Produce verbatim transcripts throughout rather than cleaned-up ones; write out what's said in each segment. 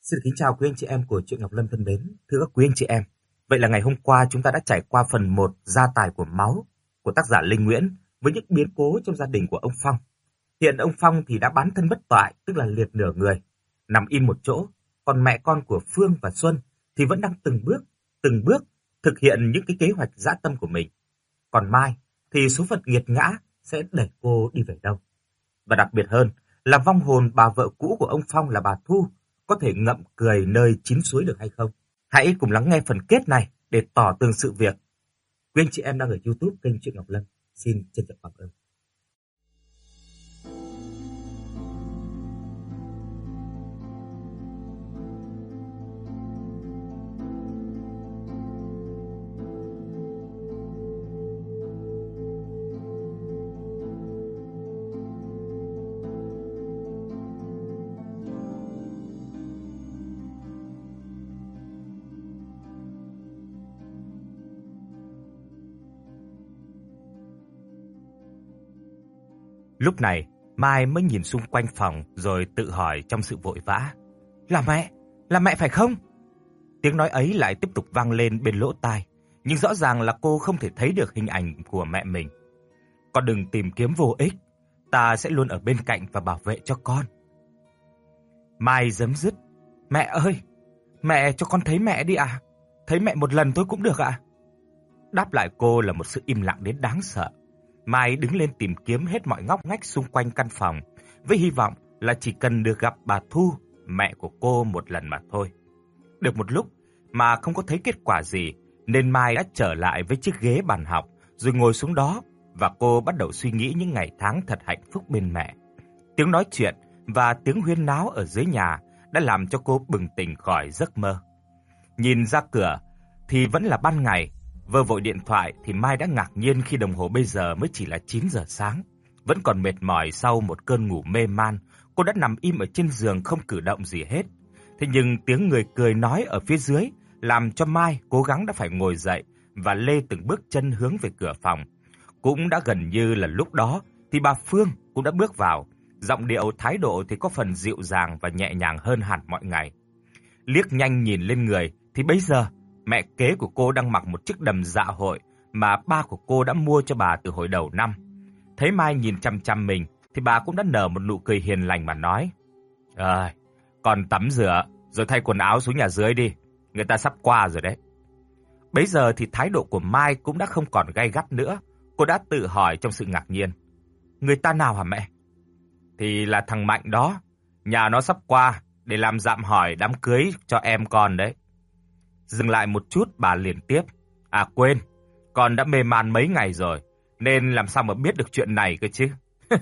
Xin kính chào quý anh chị em của Truyện Ngọc Lâm thân mến. Thưa các quý anh chị em, vậy là ngày hôm qua chúng ta đã trải qua phần một gia tài của máu của tác giả Linh Nguyễn với những biến cố trong gia đình của ông Phong. Hiện ông Phong thì đã bán thân bất toại, tức là liệt nửa người, nằm im một chỗ, còn mẹ con của Phương và Xuân thì vẫn đang từng bước, từng bước thực hiện những cái kế hoạch dã tâm của mình. Còn Mai thì số phận nghiệt ngã sẽ đẩy cô đi về đâu? Và đặc biệt hơn là vong hồn bà vợ cũ của ông Phong là bà Thu có thể ngậm cười nơi chín suối được hay không? Hãy cùng lắng nghe phần kết này để tỏ tường sự việc. Quý anh chị em đang ở YouTube kênh Truyện Ngọc Lâm, xin trân trọng cảm ơn. Lúc này, Mai mới nhìn xung quanh phòng rồi tự hỏi trong sự vội vã. Là mẹ? Là mẹ phải không? Tiếng nói ấy lại tiếp tục vang lên bên lỗ tai, nhưng rõ ràng là cô không thể thấy được hình ảnh của mẹ mình. Con đừng tìm kiếm vô ích, ta sẽ luôn ở bên cạnh và bảo vệ cho con. Mai giấm dứt. Mẹ ơi, mẹ cho con thấy mẹ đi ạ. Thấy mẹ một lần thôi cũng được ạ. Đáp lại cô là một sự im lặng đến đáng sợ. Mai đứng lên tìm kiếm hết mọi ngóc ngách xung quanh căn phòng, với hy vọng là chỉ cần được gặp bà Thu, mẹ của cô một lần mà thôi. Được một lúc mà không có thấy kết quả gì, nên Mai đã trở lại với chiếc ghế bàn học, rồi ngồi xuống đó, và cô bắt đầu suy nghĩ những ngày tháng thật hạnh phúc bên mẹ. Tiếng nói chuyện và tiếng huyên náo ở dưới nhà đã làm cho cô bừng tỉnh khỏi giấc mơ. Nhìn ra cửa thì vẫn là ban ngày. Vơ vội điện thoại thì Mai đã ngạc nhiên khi đồng hồ bây giờ mới chỉ là chín giờ sáng. Vẫn còn mệt mỏi sau một cơn ngủ mê man, cô đã nằm im ở trên giường không cử động gì hết. Thế nhưng tiếng người cười nói ở phía dưới làm cho Mai cố gắng đã phải ngồi dậy và lê từng bước chân hướng về cửa phòng. Cũng đã gần như là lúc đó thì bà Phương cũng đã bước vào. Giọng điệu, thái độ thì có phần dịu dàng và nhẹ nhàng hơn hẳn mọi ngày. Liếc nhanh nhìn lên người thì bây giờ mẹ kế của cô đang mặc một chiếc đầm dạ hội mà ba của cô đã mua cho bà từ hồi đầu năm. Thấy Mai nhìn chăm chăm mình thì bà cũng đã nở một nụ cười hiền lành mà nói: "Ờ, con tắm rửa rồi thay quần áo xuống nhà dưới đi, người ta sắp qua rồi đấy." Bấy giờ thì thái độ của Mai cũng đã không còn gay gắt nữa. Cô đã tự hỏi trong sự ngạc nhiên: "Người ta nào hả mẹ?" "Thì là thằng Mạnh đó, nhà nó sắp qua để làm dạm hỏi đám cưới cho em con đấy." Dừng lại một chút, bà liền tiếp: "À quên, con đã mê man mấy ngày rồi, nên làm sao mà biết được chuyện này cơ chứ."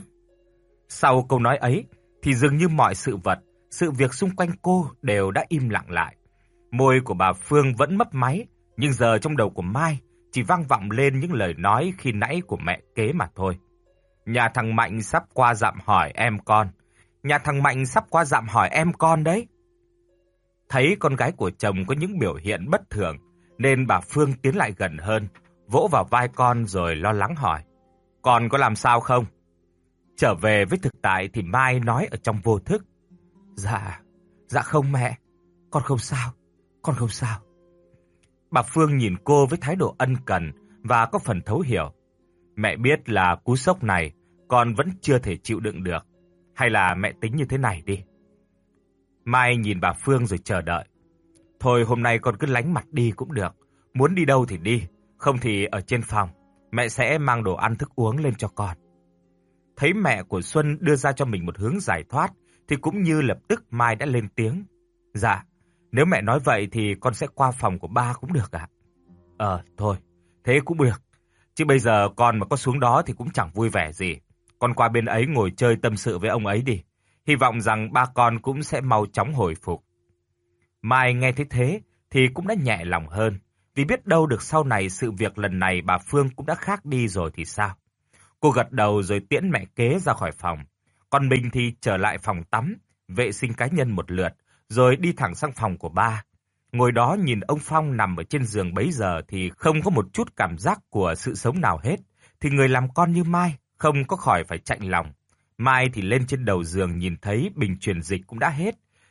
Sau câu nói ấy, thì dường như mọi sự vật, sự việc xung quanh cô đều đã im lặng lại. Môi của bà Phương vẫn mấp máy, nhưng giờ trong đầu của Mai chỉ vang vọng lên những lời nói khi nãy của mẹ kế mà thôi. Nhà thằng Mạnh sắp qua dạm hỏi em con. Nhà thằng Mạnh sắp qua dạm hỏi em con đấy. Thấy con gái của chồng có những biểu hiện bất thường, nên bà Phương tiến lại gần hơn, vỗ vào vai con rồi lo lắng hỏi: "Con có làm sao không?" Trở về với thực tại thì Mai nói ở trong vô thức: Dạ, dạ không mẹ, con không sao, con không sao." Bà Phương nhìn cô với thái độ ân cần và có phần thấu hiểu. Mẹ biết là cú sốc này con vẫn chưa thể chịu đựng được, hay là mẹ tính như thế này đi. Mai nhìn bà Phương rồi chờ đợi. Thôi hôm nay con cứ lánh mặt đi cũng được, muốn đi đâu thì đi, không thì ở trên phòng, mẹ sẽ mang đồ ăn thức uống lên cho con. Thấy mẹ của Xuân đưa ra cho mình một hướng giải thoát, thì cũng như lập tức Mai đã lên tiếng: "Dạ, nếu mẹ nói vậy thì con sẽ qua phòng của ba cũng được ạ." "Ờ, thôi, thế cũng được. Chứ bây giờ con mà có xuống đó thì cũng chẳng vui vẻ gì. Con qua bên ấy ngồi chơi tâm sự với ông ấy đi. Hy vọng rằng ba con cũng sẽ mau chóng hồi phục." Mai nghe thấy thế thì cũng đã nhẹ lòng hơn, vì biết đâu được sau này sự việc lần này bà Phương cũng đã khác đi rồi thì sao. Cô gật đầu rồi tiễn mẹ kế ra khỏi phòng. Còn mình thì trở lại phòng tắm, vệ sinh cá nhân một lượt, rồi đi thẳng sang phòng của ba. Ngồi đó nhìn ông Phong nằm ở trên giường bấy giờ thì không có một chút cảm giác của sự sống nào hết, thì người làm con như Mai không có khỏi phải chạnh lòng. Mai thì lên trên đầu giường nhìn thấy bình truyền dịch cũng đã hết,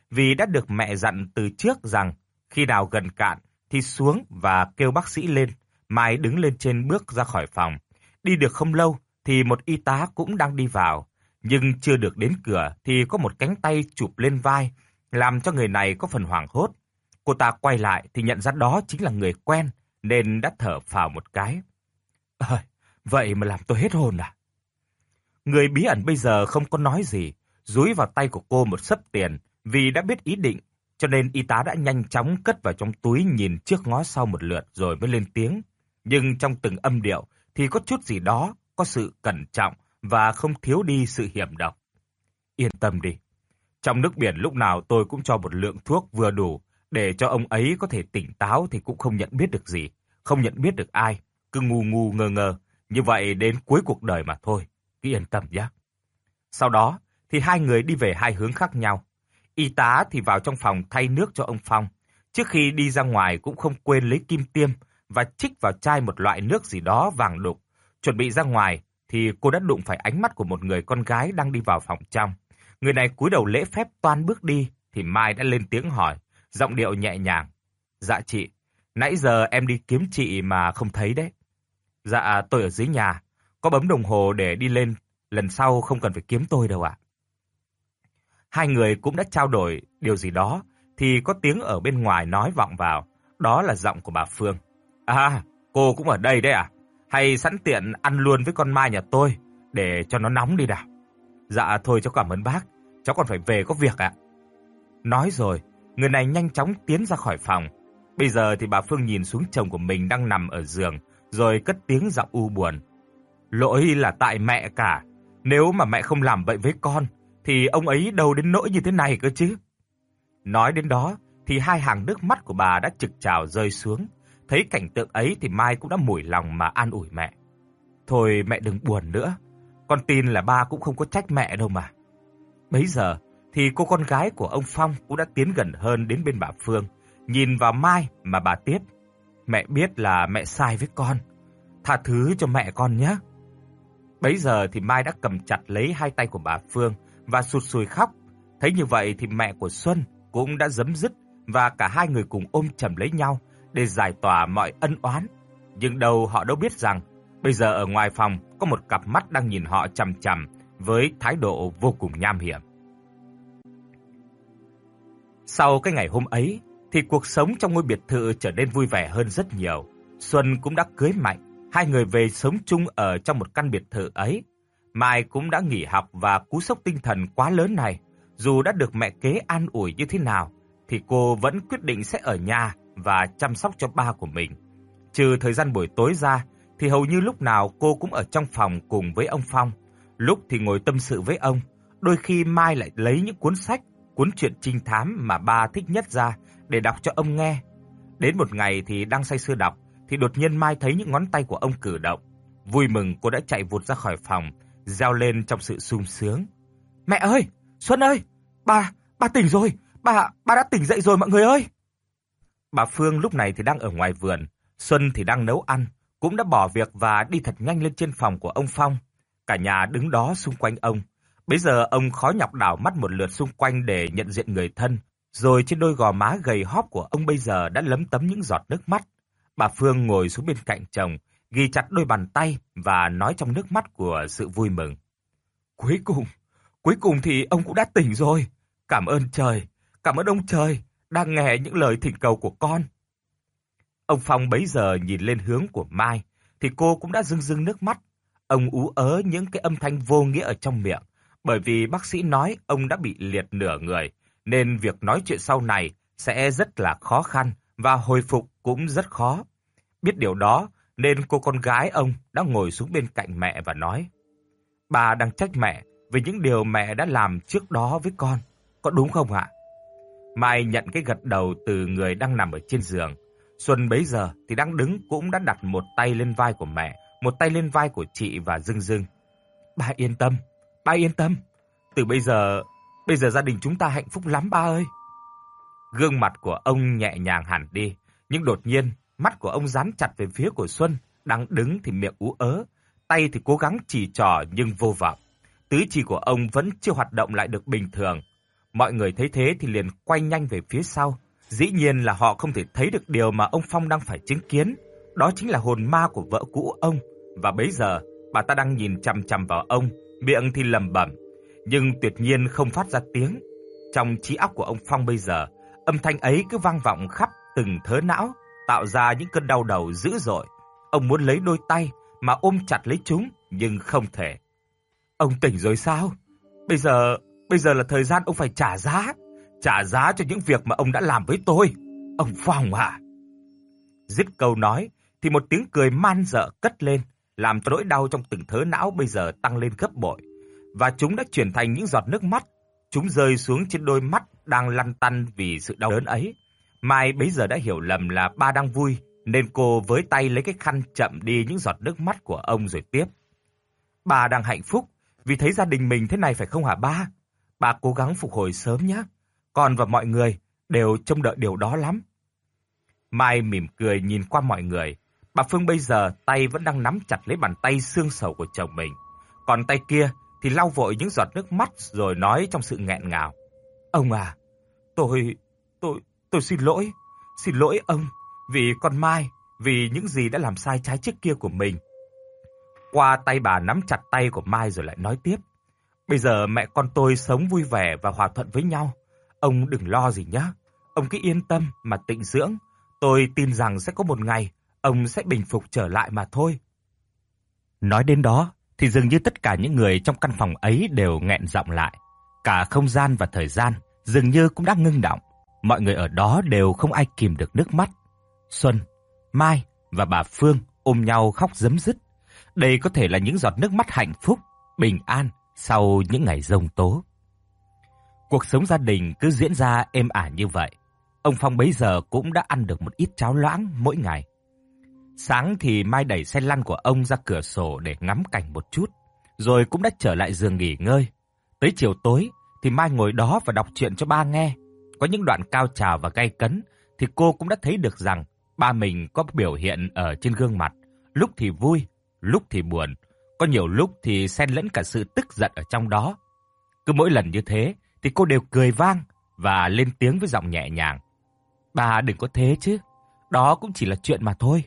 vì đã được mẹ dặn từ trước rằng khi nào gần cạn thì xuống và kêu bác sĩ lên. Mai đứng lên trên bước ra khỏi phòng. Đi được không lâu thì một y tá cũng đang đi vào. Nhưng chưa được đến cửa thì có một cánh tay chụp lên vai, làm cho người này có phần hoảng hốt. Cô ta quay lại thì nhận ra đó chính là người quen, nên đã thở phào một cái. Ơi, vậy mà làm tôi hết hồn à? Người bí ẩn bây giờ không có nói gì, dúi vào tay của cô một xấp tiền, vì đã biết ý định, cho nên y tá đã nhanh chóng cất vào trong túi, nhìn trước ngó sau một lượt rồi mới lên tiếng. Nhưng trong từng âm điệu thì có chút gì đó, có sự cẩn trọng và không thiếu đi sự hiểm độc. Yên tâm đi, trong nước biển lúc nào tôi cũng cho một lượng thuốc vừa đủ để cho ông ấy có thể tỉnh táo thì cũng không nhận biết được gì, không nhận biết được ai, cứ ngu ngu ngơ ngơ, như vậy đến cuối cuộc đời mà thôi, cứ yên tâm nhé. Sau đó thì hai người đi về hai hướng khác nhau. Y tá thì vào trong phòng thay nước cho ông Phong. Trước khi đi ra ngoài cũng không quên lấy kim tiêm và chích vào chai một loại nước gì đó vàng đục. Chuẩn bị ra ngoài thì cô đã đụng phải ánh mắt của một người con gái đang đi vào phòng trong. Người này cúi đầu lễ phép toan bước đi thì Mai đã lên tiếng hỏi, giọng điệu nhẹ nhàng. Dạ chị, nãy giờ em đi kiếm chị mà không thấy đấy. Dạ tôi ở dưới nhà, có bấm đồng hồ để đi lên, lần sau không cần phải kiếm tôi đâu ạ. Hai người cũng đã trao đổi điều gì đó thì có tiếng ở bên ngoài nói vọng vào, đó là giọng của bà Phương. À, cô cũng ở đây đấy à? Hay sẵn tiện ăn luôn với con Mai nhà tôi để cho nó nóng đi nào. Dạ thôi cháu cảm ơn bác, cháu còn phải về có việc ạ. Nói rồi, người này nhanh chóng tiến ra khỏi phòng. Bây giờ thì bà Phương nhìn xuống chồng của mình đang nằm ở giường, rồi cất tiếng giọng u buồn. Lỗi là tại mẹ cả, nếu mà mẹ không làm vậy với con, thì ông ấy đâu đến nỗi như thế này cơ chứ. Nói đến đó, thì hai hàng nước mắt của bà đã trực trào rơi xuống. Thấy cảnh tượng ấy thì Mai cũng đã mủi lòng mà an ủi mẹ. Thôi mẹ đừng buồn nữa, con tin là ba cũng không có trách mẹ đâu mà. Bấy giờ thì cô con gái của ông Phong cũng đã tiến gần hơn đến bên bà Phương, nhìn vào Mai mà bà tiếp. Mẹ biết là mẹ sai với con, tha thứ cho mẹ con nhé. Bấy giờ thì Mai đã cầm chặt lấy hai tay của bà Phương và sụt sùi khóc. Thấy như vậy thì mẹ của Xuân cũng đã giấm dứt và cả hai người cùng ôm chầm lấy nhau để giải tỏa mọi ân oán. Nhưng đâu họ đâu biết rằng bây giờ ở ngoài phòng có một cặp mắt đang nhìn họ chằm chằm với thái độ vô cùng nham hiểm. Sau cái ngày hôm ấy thì cuộc sống trong ngôi biệt thự trở nên vui vẻ hơn rất nhiều. Xuân cũng đã cưới Mạnh, hai người về sống chung ở trong một căn biệt thự ấy. Mai cũng đã nghỉ học và cú sốc tinh thần quá lớn này, dù đã được mẹ kế an ủi như thế nào thì cô vẫn quyết định sẽ ở nhà và chăm sóc cho ba của mình. Trừ thời gian buổi tối ra thì hầu như lúc nào cô cũng ở trong phòng cùng với ông Phong. Lúc thì ngồi tâm sự với ông, đôi khi Mai lại lấy những cuốn sách, cuốn truyện trinh thám mà ba thích nhất ra để đọc cho ông nghe. Đến một ngày thì đang say sưa đọc thì đột nhiên Mai thấy những ngón tay của ông cử động. Vui mừng cô đã chạy vụt ra khỏi phòng, reo lên trong sự sung sướng. Mẹ ơi, Xuân ơi, ba, ba tỉnh rồi, ba, ba đã tỉnh dậy rồi mọi người ơi. Bà Phương lúc này thì đang ở ngoài vườn, Xuân thì đang nấu ăn, cũng đã bỏ việc và đi thật nhanh lên trên phòng của ông Phong. Cả nhà đứng đó xung quanh ông. Bấy giờ ông khó nhọc đảo mắt một lượt xung quanh để nhận diện người thân, rồi trên đôi gò má gầy hóp của ông bây giờ đã lấm tấm những giọt nước mắt. Bà Phương ngồi xuống bên cạnh chồng, ghi chặt đôi bàn tay và nói trong nước mắt của sự vui mừng. Cuối cùng, cuối cùng thì ông cũng đã tỉnh rồi. Cảm ơn trời, cảm ơn ông trời đang nghe những lời thỉnh cầu của con. Ông Phong bấy giờ nhìn lên hướng của Mai thì cô cũng đã rưng rưng nước mắt. Ông ú ớ những cái âm thanh vô nghĩa ở trong miệng, bởi vì bác sĩ nói ông đã bị liệt nửa người, nên việc nói chuyện sau này sẽ rất là khó khăn và hồi phục cũng rất khó. Biết điều đó nên cô con gái ông đã ngồi xuống bên cạnh mẹ và nói: Bà đang trách mẹ về những điều mẹ đã làm trước đó với con, có đúng không ạ? Mai nhận cái gật đầu từ người đang nằm ở trên giường. Xuân bấy giờ thì đang đứng cũng đã đặt một tay lên vai của mẹ, một tay lên vai của chị và rưng rưng. Ba yên tâm, ba yên tâm. Từ bây giờ, bây giờ gia đình chúng ta hạnh phúc lắm ba ơi. Gương mặt của ông nhẹ nhàng hẳn đi, nhưng đột nhiên mắt của ông dán chặt về phía của Xuân, đang đứng thì miệng ú ớ, tay thì cố gắng chỉ trỏ nhưng vô vọng. Tứ chi của ông vẫn chưa hoạt động lại được bình thường. Mọi người thấy thế thì liền quay nhanh về phía sau. Dĩ nhiên là họ không thể thấy được điều mà ông Phong đang phải chứng kiến. Đó chính là hồn ma của vợ cũ ông. Và bấy giờ, bà ta đang nhìn chằm chằm vào ông, miệng thì lẩm bẩm, nhưng tuyệt nhiên không phát ra tiếng. Trong trí óc của ông Phong bây giờ, âm thanh ấy cứ vang vọng khắp từng thớ não, tạo ra những cơn đau đầu dữ dội. Ông muốn lấy đôi tay mà ôm chặt lấy chúng, nhưng không thể. Ông tỉnh rồi sao? Bây giờ, bây giờ là thời gian ông phải trả giá. Trả giá cho những việc mà ông đã làm với tôi. Ông Phong à? Dứt câu nói, thì một tiếng cười man dợ cất lên, làm cho nỗi đau trong từng thớ não bây giờ tăng lên gấp bội. Và chúng đã chuyển thành những giọt nước mắt. Chúng rơi xuống trên đôi mắt đang lăn tăn vì sự đau đớn ấy. Mai bấy giờ đã hiểu lầm là ba đang vui, nên cô với tay lấy cái khăn chậm đi những giọt nước mắt của ông rồi tiếp. Bà đang hạnh phúc vì thấy gia đình mình thế này phải không hả ba? Bà cố gắng phục hồi sớm nhé. Con và mọi người đều trông đợi điều đó lắm. Mai mỉm cười nhìn qua mọi người. Bà Phương bây giờ tay vẫn đang nắm chặt lấy bàn tay xương sầu của chồng mình. Còn tay kia thì lau vội những giọt nước mắt rồi nói trong sự nghẹn ngào. Ông à, tôi, tôi, tôi xin lỗi. Xin lỗi ông vì con Mai, vì những gì đã làm sai trái trước kia của mình. Qua tay bà nắm chặt tay của Mai rồi lại nói tiếp. Bây giờ mẹ con tôi sống vui vẻ và hòa thuận với nhau. Ông đừng lo gì nhé. Ông cứ yên tâm mà tịnh dưỡng. Tôi tin rằng sẽ có một ngày ông sẽ bình phục trở lại mà thôi. Nói đến đó thì dường như tất cả những người trong căn phòng ấy đều nghẹn giọng lại. Cả không gian và thời gian dường như cũng đã ngưng đọng. Mọi người ở đó đều không ai kìm được nước mắt. Xuân, Mai và bà Phương ôm nhau khóc rấm rứt. Đây có thể là những giọt nước mắt hạnh phúc, bình an sau những ngày giông tố. Cuộc sống gia đình cứ diễn ra êm ả như vậy. Ông Phong bấy giờ cũng đã ăn được một ít cháo loãng mỗi ngày. Sáng thì Mai đẩy xe lăn của ông ra cửa sổ để ngắm cảnh một chút, rồi cũng đã trở lại giường nghỉ ngơi. Tới chiều tối thì Mai ngồi đó và đọc truyện cho ba nghe. Có những đoạn cao trào và gay cấn thì cô cũng đã thấy được rằng ba mình có biểu hiện ở trên gương mặt, lúc thì vui, lúc thì buồn, có nhiều lúc thì xen lẫn cả sự tức giận ở trong đó. Cứ mỗi lần như thế thì cô đều cười vang và lên tiếng với giọng nhẹ nhàng. Bà đừng có thế chứ, đó cũng chỉ là chuyện mà thôi.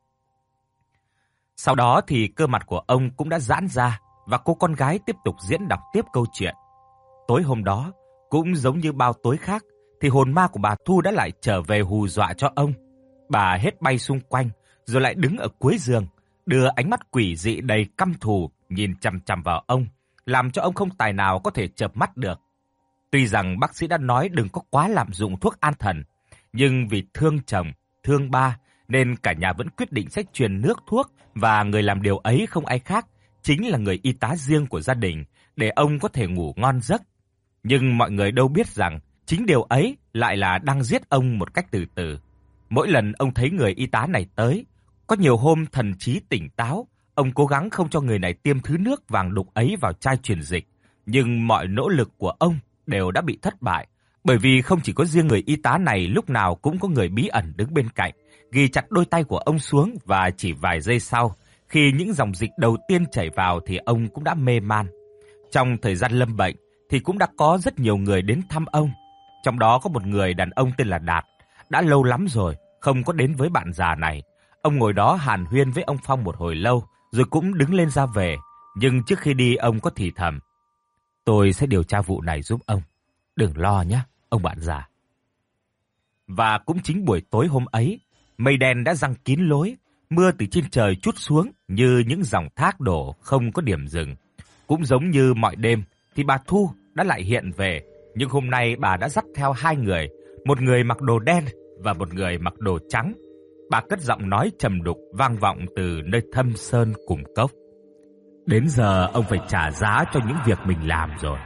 Sau đó thì cơ mặt của ông cũng đã giãn ra và cô con gái tiếp tục diễn đọc tiếp câu chuyện. Tối hôm đó, cũng giống như bao tối khác, thì hồn ma của bà Thu đã lại trở về hù dọa cho ông. Bà hết bay xung quanh, rồi lại đứng ở cuối giường, đưa ánh mắt quỷ dị đầy căm thù nhìn chằm chằm vào ông, làm cho ông không tài nào có thể chợp mắt được. Tuy rằng bác sĩ đã nói đừng có quá lạm dụng thuốc an thần, nhưng vì thương chồng, thương ba, nên cả nhà vẫn quyết định sẽ truyền nước thuốc, và người làm điều ấy không ai khác, chính là người y tá riêng của gia đình, để ông có thể ngủ ngon giấc. Nhưng mọi người đâu biết rằng, chính điều ấy lại là đang giết ông một cách từ từ. Mỗi lần ông thấy người y tá này tới, có nhiều hôm thần trí tỉnh táo, ông cố gắng không cho người này tiêm thứ nước vàng đục ấy vào chai truyền dịch, nhưng mọi nỗ lực của ông đều đã bị thất bại, bởi vì không chỉ có riêng người y tá này, lúc nào cũng có người bí ẩn đứng bên cạnh, ghi chặt đôi tay của ông xuống, và chỉ vài giây sau, khi những dòng dịch đầu tiên chảy vào thì ông cũng đã mê man. Trong thời gian lâm bệnh thì cũng đã có rất nhiều người đến thăm ông, trong đó có một người đàn ông tên là Đạt, đã lâu lắm rồi không có đến với bạn già này. Ông ngồi đó hàn huyên với ông Phong một hồi lâu, rồi cũng đứng lên ra về, nhưng trước khi đi ông có thì thầm: Tôi sẽ điều tra vụ này giúp ông, đừng lo nhé, ông bạn già. Và cũng chính buổi tối hôm ấy, mây đen đã giăng kín lối, mưa từ trên trời trút xuống như những dòng thác đổ không có điểm dừng. Cũng giống như mọi đêm thì bà Thu đã lại hiện về, nhưng hôm nay bà đã dắt theo hai người, một người mặc đồ đen và một người mặc đồ trắng. Bà cất giọng nói trầm đục vang vọng từ nơi thâm sơn cùng cốc. Đến giờ ông phải trả giá cho những việc mình làm rồi.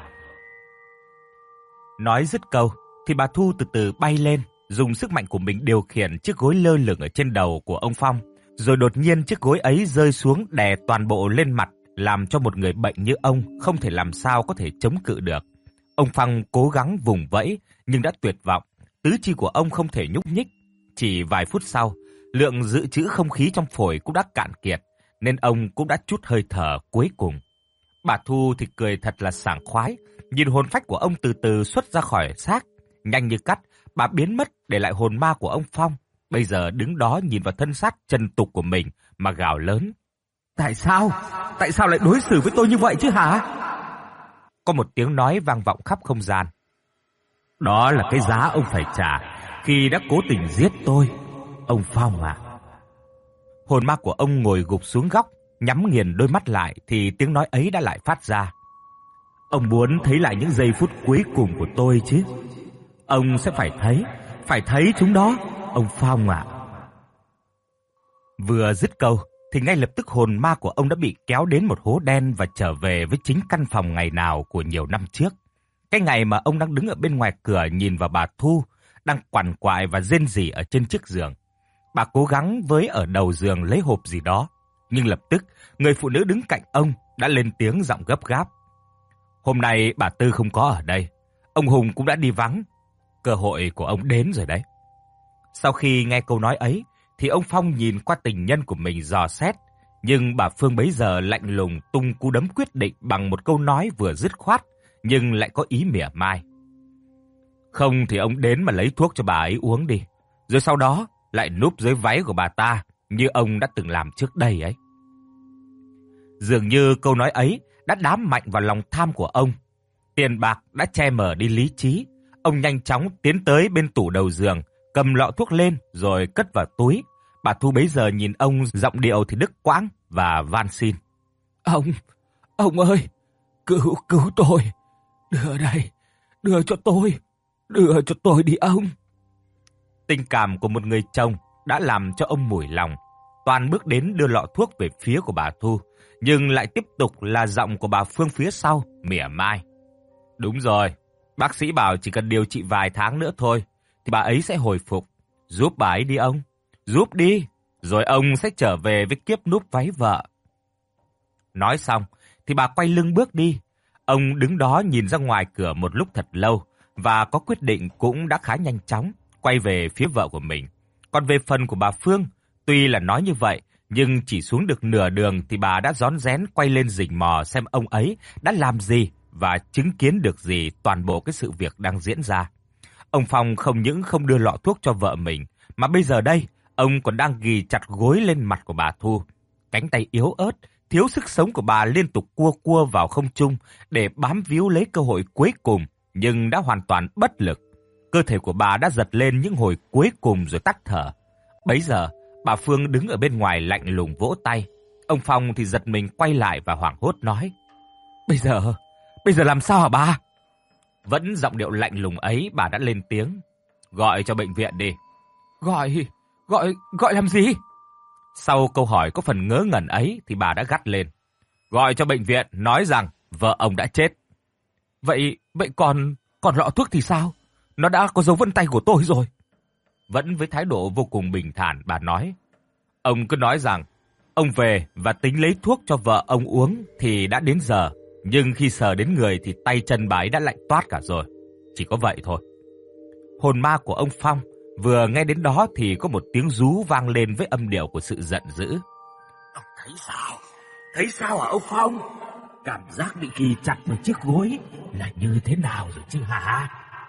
Nói dứt câu thì bà Thu từ từ bay lên, dùng sức mạnh của mình điều khiển chiếc gối lơ lửng ở trên đầu của ông Phong, rồi đột nhiên chiếc gối ấy rơi xuống đè toàn bộ lên mặt, làm cho một người bệnh như ông không thể làm sao có thể chống cự được. Ông Phong cố gắng vùng vẫy nhưng đã tuyệt vọng, tứ chi của ông không thể nhúc nhích. Chỉ vài phút sau, lượng dự trữ không khí trong phổi cũng đã cạn kiệt, nên ông cũng đã trút hơi thở cuối cùng. Bà Thu thì cười thật là sảng khoái, Nhìn hồn phách của ông từ từ xuất ra khỏi xác, nhanh như cắt, bà biến mất để lại hồn ma của ông Phong. Bây giờ đứng đó nhìn vào thân xác trần tục của mình mà gào lớn. Tại sao? Tại sao lại đối xử với tôi như vậy chứ hả? Có một tiếng nói vang vọng khắp không gian. Đó là cái giá ông phải trả khi đã cố tình giết tôi, ông Phong à. Hồn ma của ông ngồi gục xuống góc, nhắm nghiền đôi mắt lại thì tiếng nói ấy đã lại phát ra. Ông muốn thấy lại những giây phút cuối cùng của tôi chứ? Ông sẽ phải thấy, phải thấy chúng đó, ông Phong ạ. Vừa dứt câu thì ngay lập tức hồn ma của ông đã bị kéo đến một hố đen và trở về với chính căn phòng ngày nào của nhiều năm trước. Cái ngày mà ông đang đứng ở bên ngoài cửa nhìn vào bà Thu đang quằn quại và rên rỉ ở trên chiếc giường. Bà cố gắng với ở đầu giường lấy hộp gì đó, nhưng lập tức người phụ nữ đứng cạnh ông đã lên tiếng giọng gấp gáp. Hôm nay bà Tư không có ở đây, ông Hùng cũng đã đi vắng. Cơ hội của ông đến rồi đấy. Sau khi nghe câu nói ấy thì ông Phong nhìn qua tình nhân của mình dò xét, nhưng bà Phương bấy giờ lạnh lùng tung cú đấm quyết định bằng một câu nói vừa dứt khoát nhưng lại có ý mỉa mai. Không thì ông đến mà lấy thuốc cho bà ấy uống đi, rồi sau đó lại núp dưới váy của bà ta như ông đã từng làm trước đây ấy. Dường như câu nói ấy đã đám mạnh vào lòng tham của ông. Tiền bạc đã che mờ đi lý trí. Ông nhanh chóng tiến tới bên tủ đầu giường, cầm lọ thuốc lên rồi cất vào túi. Bà Thu bấy giờ nhìn ông giọng điệu thì đứt quãng và van xin. Ông, ông ơi, cứu, cứu tôi. Đưa đây, đưa cho tôi, đưa cho tôi đi ông. Tình cảm của một người chồng đã làm cho ông mủi lòng. Toàn bước đến đưa lọ thuốc về phía của bà Thu, nhưng lại tiếp tục là giọng của bà Phương phía sau, mỉa mai. Đúng rồi, bác sĩ bảo chỉ cần điều trị vài tháng nữa thôi, thì bà ấy sẽ hồi phục. Giúp bà ấy đi ông, giúp đi, rồi ông sẽ trở về với kiếp núp váy vợ. Nói xong, thì bà quay lưng bước đi. Ông đứng đó nhìn ra ngoài cửa một lúc thật lâu, và có quyết định cũng đã khá nhanh chóng, quay về phía vợ của mình. Còn về phần của bà Phương, tuy là nói như vậy, nhưng chỉ xuống được nửa đường thì bà đã rón rén quay lên rình mò xem ông ấy đã làm gì và chứng kiến được gì toàn bộ cái sự việc đang diễn ra. Ông Phong không những không đưa lọ thuốc cho vợ mình, mà bây giờ đây, ông còn đang ghì chặt gối lên mặt của bà Thu. Cánh tay yếu ớt, thiếu sức sống của bà liên tục cua cua vào không trung để bám víu lấy cơ hội cuối cùng, nhưng đã hoàn toàn bất lực. Cơ thể của bà đã giật lên những hồi cuối cùng rồi tắt thở. Bấy giờ, bà Phương đứng ở bên ngoài lạnh lùng vỗ tay. Ông Phong thì giật mình quay lại và hoảng hốt nói. Bây giờ, bây giờ làm sao hả bà? Vẫn giọng điệu lạnh lùng ấy, bà đã lên tiếng. Gọi cho bệnh viện đi. Gọi, gọi, gọi làm gì? Sau câu hỏi có phần ngớ ngẩn ấy thì bà đã gắt lên. Gọi cho bệnh viện, nói rằng vợ ông đã chết. Vậy, vậy còn, còn lọ thuốc thì sao? Nó đã có dấu vân tay của tôi rồi. Vẫn với thái độ vô cùng bình thản, bà nói. Ông cứ nói rằng, ông về và tính lấy thuốc cho vợ ông uống thì đã đến giờ. Nhưng khi sờ đến người thì tay chân bà ấy đã lạnh toát cả rồi. Chỉ có vậy thôi. Hồn ma của ông Phong vừa nghe đến đó thì có một tiếng rú vang lên với âm điệu của sự giận dữ. Ông thấy sao? Thấy sao hả ông Phong? Cảm giác bị ghi chặt vào chiếc gối là như thế nào rồi chứ hả?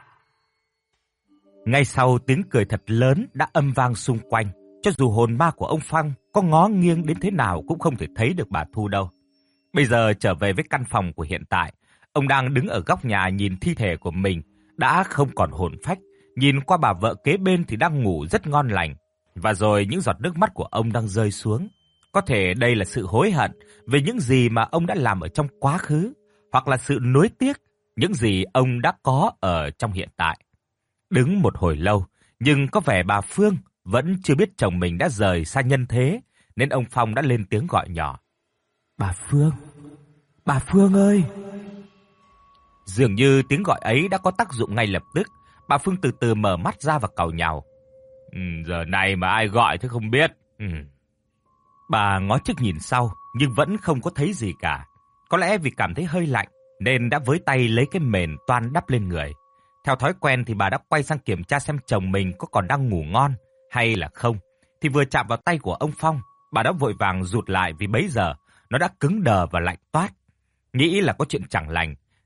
Ngay sau tiếng cười thật lớn đã âm vang xung quanh, cho dù hồn ma của ông Phong có ngó nghiêng đến thế nào cũng không thể thấy được bà Thu đâu. Bây giờ trở về với căn phòng của hiện tại, ông đang đứng ở góc nhà nhìn thi thể của mình, đã không còn hồn phách, nhìn qua bà vợ kế bên thì đang ngủ rất ngon lành, và rồi những giọt nước mắt của ông đang rơi xuống. Có thể đây là sự hối hận về những gì mà ông đã làm ở trong quá khứ, hoặc là sự nuối tiếc những gì ông đã có ở trong hiện tại. Đứng một hồi lâu, nhưng có vẻ bà Phương vẫn chưa biết chồng mình đã rời xa nhân thế, nên ông Phong đã lên tiếng gọi nhỏ. Bà Phương, bà Phương ơi! Dường như tiếng gọi ấy đã có tác dụng ngay lập tức, bà Phương từ từ mở mắt ra và càu nhàu. Ừ, giờ này mà ai gọi thì không biết. Ừ. Bà ngó trước nhìn sau, nhưng vẫn không có thấy gì cả. Có lẽ vì cảm thấy hơi lạnh, nên đã với tay lấy cái mền toan đắp lên người. Theo thói quen thì bà đã quay sang kiểm tra xem chồng mình có còn đang ngủ ngon hay là không. Thì vừa chạm vào tay của ông Phong, bà đã vội vàng rụt lại vì bấy giờ nó đã cứng đờ và lạnh toát. Nghĩ là có chuyện chẳng lành,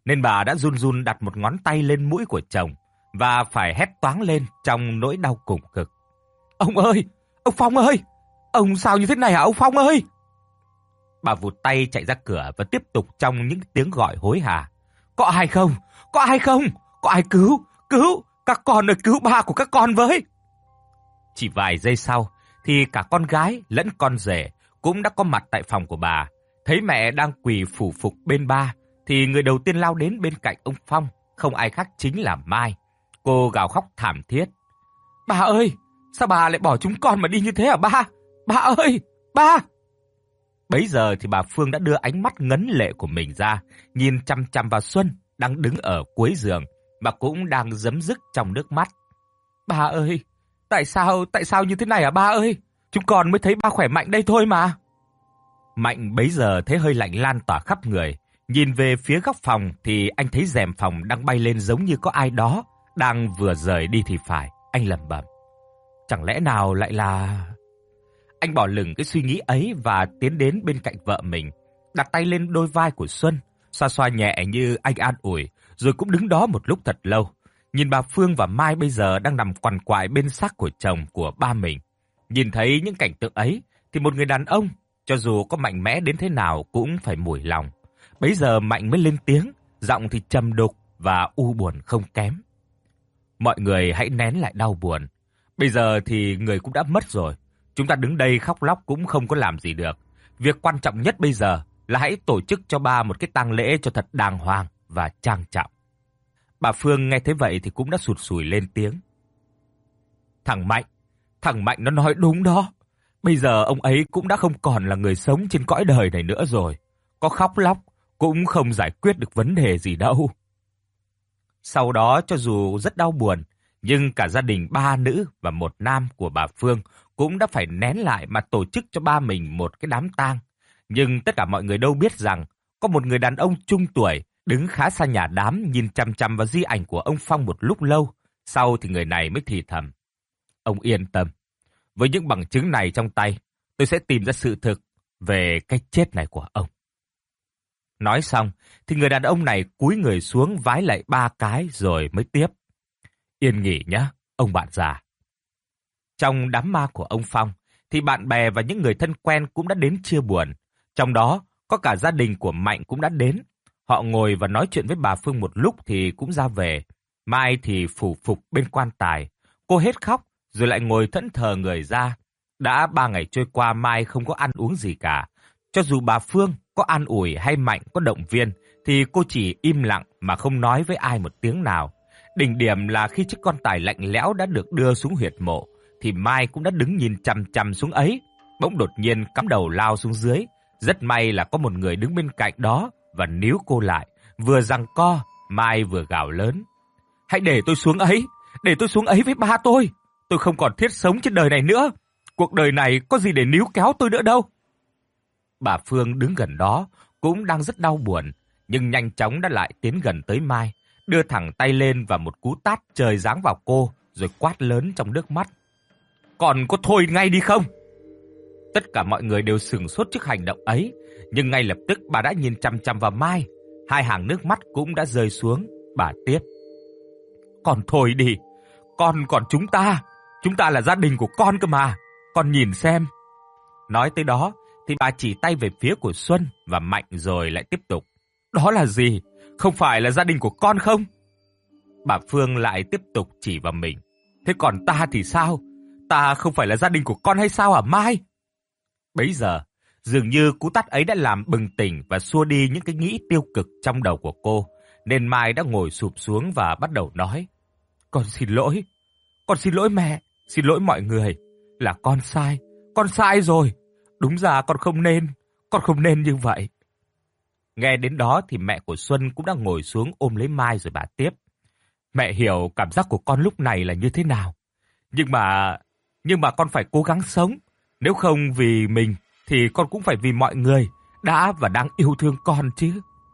nên bà đã run run đặt một ngón tay lên mũi của chồng và phải hét toáng lên trong nỗi đau cùng cực. Ông ơi! Ông Phong ơi! Ông sao như thế này hả ông Phong ơi? Bà vụt tay chạy ra cửa và tiếp tục trong những tiếng gọi hối hả. Có ai không? Có ai không? Có ai cứu? Cứu! Các con ơi, cứu ba của các con với! Chỉ vài giây sau thì cả con gái lẫn con rể cũng đã có mặt tại phòng của bà. Thấy mẹ đang quỳ phủ phục bên ba thì người đầu tiên lao đến bên cạnh ông Phong, không ai khác chính là Mai. Cô gào khóc thảm thiết. Bà ơi! Sao bà lại bỏ chúng con mà đi như thế hả ba? Ba ơi! Ba! Bấy giờ thì bà Phương đã đưa ánh mắt ngấn lệ của mình ra, nhìn chăm chăm vào Xuân đang đứng ở cuối giường mà cũng đang dấm dứt trong nước mắt. Ba ơi! Tại sao, tại sao như thế này hả ba ơi? Chúng con mới thấy ba khỏe mạnh đây thôi mà. Mạnh bấy giờ thấy hơi lạnh lan tỏa khắp người. Nhìn về phía góc phòng thì anh thấy rèm phòng đang bay lên giống như có ai đó đang vừa rời đi thì phải. Anh lẩm bẩm. Chẳng lẽ nào lại là... Anh bỏ lửng cái suy nghĩ ấy và tiến đến bên cạnh vợ mình, đặt tay lên đôi vai của Xuân, xoa xoa nhẹ như anh an ủi, rồi cũng đứng đó một lúc thật lâu. Nhìn bà Phương và Mai bây giờ đang nằm quằn quại bên xác của chồng của ba mình. Nhìn thấy những cảnh tượng ấy thì một người đàn ông, cho dù có mạnh mẽ đến thế nào cũng phải mủi lòng. Bấy giờ Mạnh mới lên tiếng, giọng thì trầm đục và u buồn không kém. Mọi người hãy nén lại đau buồn. Bây giờ thì người cũng đã mất rồi. Chúng ta đứng đây khóc lóc cũng không có làm gì được. Việc quan trọng nhất bây giờ là hãy tổ chức cho ba một cái tang lễ cho thật đàng hoàng và trang trọng. Bà Phương nghe thế vậy thì cũng đã sụt sùi lên tiếng. Thằng Mạnh, thằng Mạnh nó nói đúng đó. Bây giờ ông ấy cũng đã không còn là người sống trên cõi đời này nữa rồi. Có khóc lóc cũng không giải quyết được vấn đề gì đâu. Sau đó cho dù rất đau buồn, nhưng cả gia đình ba nữ và một nam của bà Phương cũng đã phải nén lại mà tổ chức cho ba mình một cái đám tang. Nhưng tất cả mọi người đâu biết rằng có một người đàn ông trung tuổi đứng khá xa nhà đám nhìn chằm chằm vào di ảnh của ông Phong một lúc lâu. Sau thì người này mới thì thầm. Ông yên tâm. Với những bằng chứng này trong tay, tôi sẽ tìm ra sự thực về cái chết này của ông. Nói xong thì người đàn ông này cúi người xuống vái lại ba cái rồi mới tiếp. Yên nghỉ nhé, ông bạn già. Trong đám ma của ông Phong thì bạn bè và những người thân quen cũng đã đến chia buồn. Trong đó có cả gia đình của Mạnh cũng đã đến. Họ ngồi và nói chuyện với bà Phương một lúc thì cũng ra về. Mai thì phủ phục bên quan tài. Cô hết khóc rồi lại ngồi thẫn thờ người ra. Đã ba ngày trôi qua Mai không có ăn uống gì cả. Cho dù bà Phương có an ủi hay Mạnh có động viên thì cô chỉ im lặng mà không nói với ai một tiếng nào. Đỉnh điểm là khi chiếc quan tài lạnh lẽo đã được đưa xuống huyệt mộ thì Mai cũng đã đứng nhìn chằm chằm xuống ấy. Bỗng đột nhiên cắm đầu lao xuống dưới. Rất may là có một người đứng bên cạnh đó và níu cô lại. Vừa giằng co, Mai vừa gào lớn. Hãy để tôi xuống ấy, để tôi xuống ấy với ba tôi. Tôi không còn thiết sống trên đời này nữa. Cuộc đời này có gì để níu kéo tôi nữa đâu. Bà Phương đứng gần đó cũng đang rất đau buồn, nhưng nhanh chóng đã lại tiến gần tới Mai, đưa thẳng tay lên và một cú tát trời giáng vào cô, rồi quát lớn trong nước mắt. Còn có thôi ngay đi không? Tất cả mọi người đều sửng sốt trước hành động ấy, nhưng ngay lập tức bà đã nhìn chằm chằm vào Mai. Hai hàng nước mắt cũng đã rơi xuống, bà tiếp. Còn thôi đi, con còn chúng ta, chúng ta là gia đình của con cơ mà, con nhìn xem. Nói tới đó thì bà chỉ tay về phía của Xuân và Mạnh rồi lại tiếp tục. Đó là gì? Không phải là gia đình của con không? Bà Phương lại tiếp tục chỉ vào mình. Thế còn ta thì sao? Ta không phải là gia đình của con hay sao hả Mai? Bấy giờ, dường như cú tát ấy đã làm bừng tỉnh và xua đi những cái nghĩ tiêu cực trong đầu của cô, nên Mai đã ngồi sụp xuống và bắt đầu nói. Con xin lỗi, con xin lỗi mẹ, xin lỗi mọi người, là con sai, con sai rồi. Đúng ra con không nên, con không nên như vậy. Nghe đến đó thì mẹ của Xuân cũng đã ngồi xuống ôm lấy Mai rồi bà tiếp. Mẹ hiểu cảm giác của con lúc này là như thế nào. Nhưng mà, nhưng mà con phải cố gắng sống. Nếu không vì mình thì con cũng phải vì mọi người đã và đang yêu thương con chứ.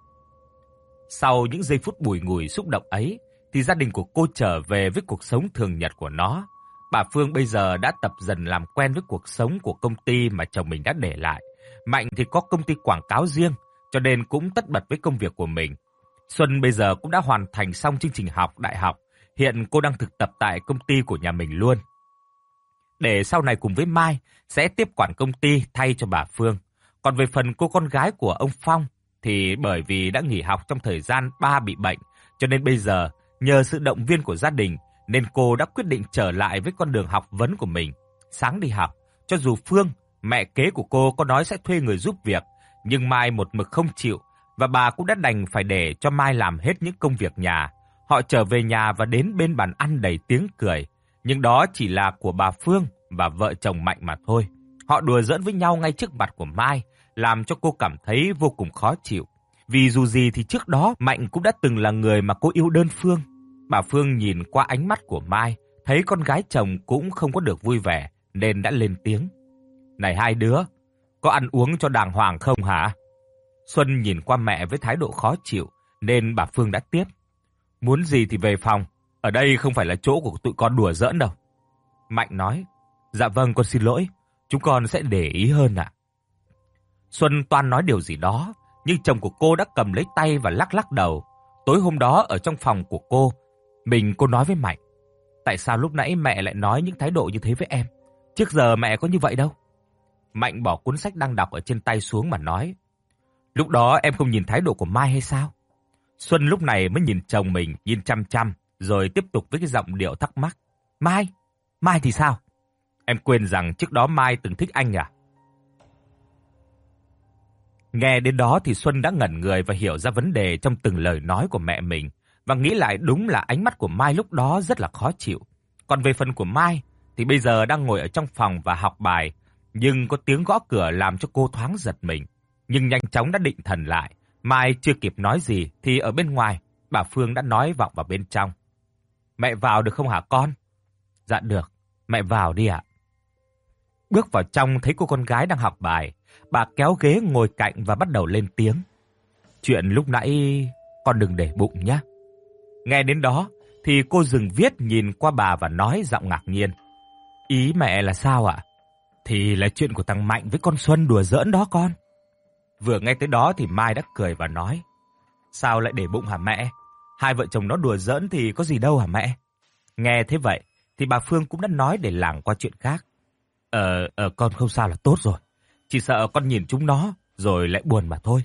Sau những giây phút bùi ngùi xúc động ấy thì gia đình của cô trở về với cuộc sống thường nhật của nó. Bà Phương bây giờ đã tập dần làm quen với cuộc sống của công ty mà chồng mình đã để lại. Mạnh thì có công ty quảng cáo riêng, cho nên cũng tất bật với công việc của mình. Xuân bây giờ cũng đã hoàn thành xong chương trình học đại học. Hiện cô đang thực tập tại công ty của nhà mình luôn. Để sau này cùng với Mai sẽ tiếp quản công ty thay cho bà Phương. Còn về phần cô con gái của ông Phong thì bởi vì đã nghỉ học trong thời gian ba bị bệnh, cho nên bây giờ nhờ sự động viên của gia đình nên cô đã quyết định trở lại với con đường học vấn của mình. Sáng đi học, cho dù Phương, mẹ kế của cô có nói sẽ thuê người giúp việc, nhưng Mai một mực không chịu và bà cũng đã đành phải để cho Mai làm hết những công việc nhà. Họ trở về nhà và đến bên bàn ăn đầy tiếng cười, nhưng đó chỉ là của bà Phương và vợ chồng Mạnh mà thôi. Họ đùa giỡn với nhau ngay trước mặt của Mai, làm cho cô cảm thấy vô cùng khó chịu. Vì dù gì thì trước đó Mạnh cũng đã từng là người mà cô yêu đơn phương. Bà Phương nhìn qua ánh mắt của Mai, thấy con gái chồng cũng không có được vui vẻ, nên đã lên tiếng. Này hai đứa, có ăn uống cho đàng hoàng không hả? Xuân nhìn qua mẹ với thái độ khó chịu, nên bà Phương đã tiếp. Muốn gì thì về phòng, ở đây không phải là chỗ của tụi con đùa giỡn đâu. Mạnh nói, dạ vâng con xin lỗi, chúng con sẽ để ý hơn ạ. Xuân toan nói điều gì đó, nhưng chồng của cô đã cầm lấy tay và lắc lắc đầu. Tối hôm đó ở trong phòng của cô, mình cô nói với Mạnh, tại sao lúc nãy mẹ lại nói những thái độ như thế với em? Trước giờ mẹ có như vậy đâu. Mạnh bỏ cuốn sách đang đọc ở trên tay xuống mà nói, lúc đó em không nhìn thái độ của Mai hay sao? Xuân lúc này mới nhìn chồng mình, nhìn chăm chăm, rồi tiếp tục với cái giọng điệu thắc mắc. Mai? Mai thì sao? Em quên rằng trước đó Mai từng thích anh à? Nghe đến đó thì Xuân đã ngẩn người và hiểu ra vấn đề trong từng lời nói của mẹ mình, và nghĩ lại đúng là ánh mắt của Mai lúc đó rất là khó chịu. Còn về phần của Mai thì bây giờ đang ngồi ở trong phòng và học bài, nhưng có tiếng gõ cửa làm cho cô thoáng giật mình, nhưng nhanh chóng đã định thần lại. Mai chưa kịp nói gì thì ở bên ngoài, bà Phương đã nói vọng vào bên trong. Mẹ vào được không hả con? Dạ được, mẹ vào đi ạ. Bước vào trong thấy cô con gái đang học bài, bà kéo ghế ngồi cạnh và bắt đầu lên tiếng. Chuyện lúc nãy con đừng để bụng nhé. Nghe đến đó thì cô dừng viết nhìn qua bà và nói giọng ngạc nhiên. Ý mẹ là sao ạ? Thì là chuyện của thằng Mạnh với con Xuân đùa giỡn đó con. Vừa nghe tới đó thì Mai đã cười và nói. Sao lại để bụng hả mẹ? Hai vợ chồng nó đùa giỡn thì có gì đâu hả mẹ? Nghe thế vậy thì bà Phương cũng đã nói để lảng qua chuyện khác. Ờ, ờ con không sao là tốt rồi. Chỉ sợ con nhìn chúng nó rồi lại buồn mà thôi.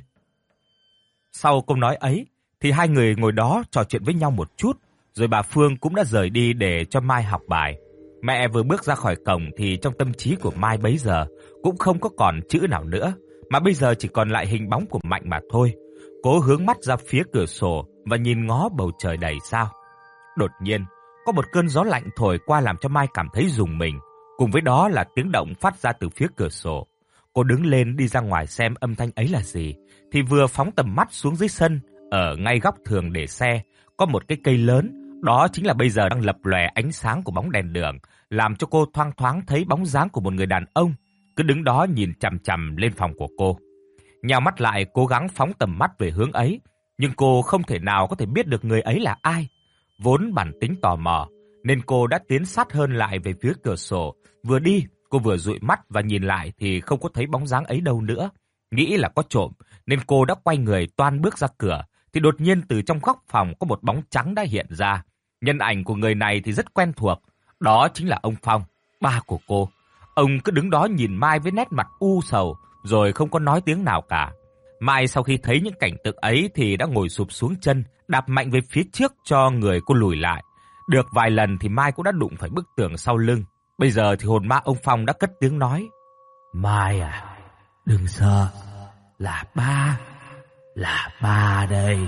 Sau câu nói ấy thì hai người ngồi đó trò chuyện với nhau một chút, rồi bà Phương cũng đã rời đi để cho Mai học bài. Mẹ vừa bước ra khỏi cổng thì trong tâm trí của Mai bấy giờ cũng không có còn chữ nào nữa, mà bây giờ chỉ còn lại hình bóng của Mạnh mà thôi. Cố hướng mắt ra phía cửa sổ và nhìn ngó bầu trời đầy sao. Đột nhiên, có một cơn gió lạnh thổi qua làm cho Mai cảm thấy rùng mình. Cùng với đó là tiếng động phát ra từ phía cửa sổ. Cô đứng lên đi ra ngoài xem âm thanh ấy là gì, thì vừa phóng tầm mắt xuống dưới sân, ở ngay góc tường để xe, có một cái cây lớn, đó chính là bây giờ đang lập lòe ánh sáng của bóng đèn đường, làm cho cô thoang thoáng thấy bóng dáng của một người đàn ông, cứ đứng đó nhìn chằm chằm lên phòng của cô. Nhào mắt lại cố gắng phóng tầm mắt về hướng ấy, nhưng cô không thể nào có thể biết được người ấy là ai. Vốn bản tính tò mò, nên cô đã tiến sát hơn lại về phía cửa sổ, vừa đi, cô vừa dụi mắt và nhìn lại thì không có thấy bóng dáng ấy đâu nữa. Nghĩ là có trộm, nên cô đã quay người toan bước ra cửa, thì đột nhiên từ trong góc phòng có một bóng trắng đã hiện ra. Nhân ảnh của người này thì rất quen thuộc, đó chính là ông Phong, ba của cô. Ông cứ đứng đó nhìn Mai với nét mặt u sầu, rồi không có nói tiếng nào cả. Mai sau khi thấy những cảnh tượng ấy thì đã ngồi sụp xuống chân, đạp mạnh về phía trước cho người cô lùi lại. Được vài lần thì Mai cũng đã đụng phải bức tường sau lưng. Bây giờ thì hồn ma ông Phong đã cất tiếng nói. Mai à, đừng sợ, là ba, là ba đây.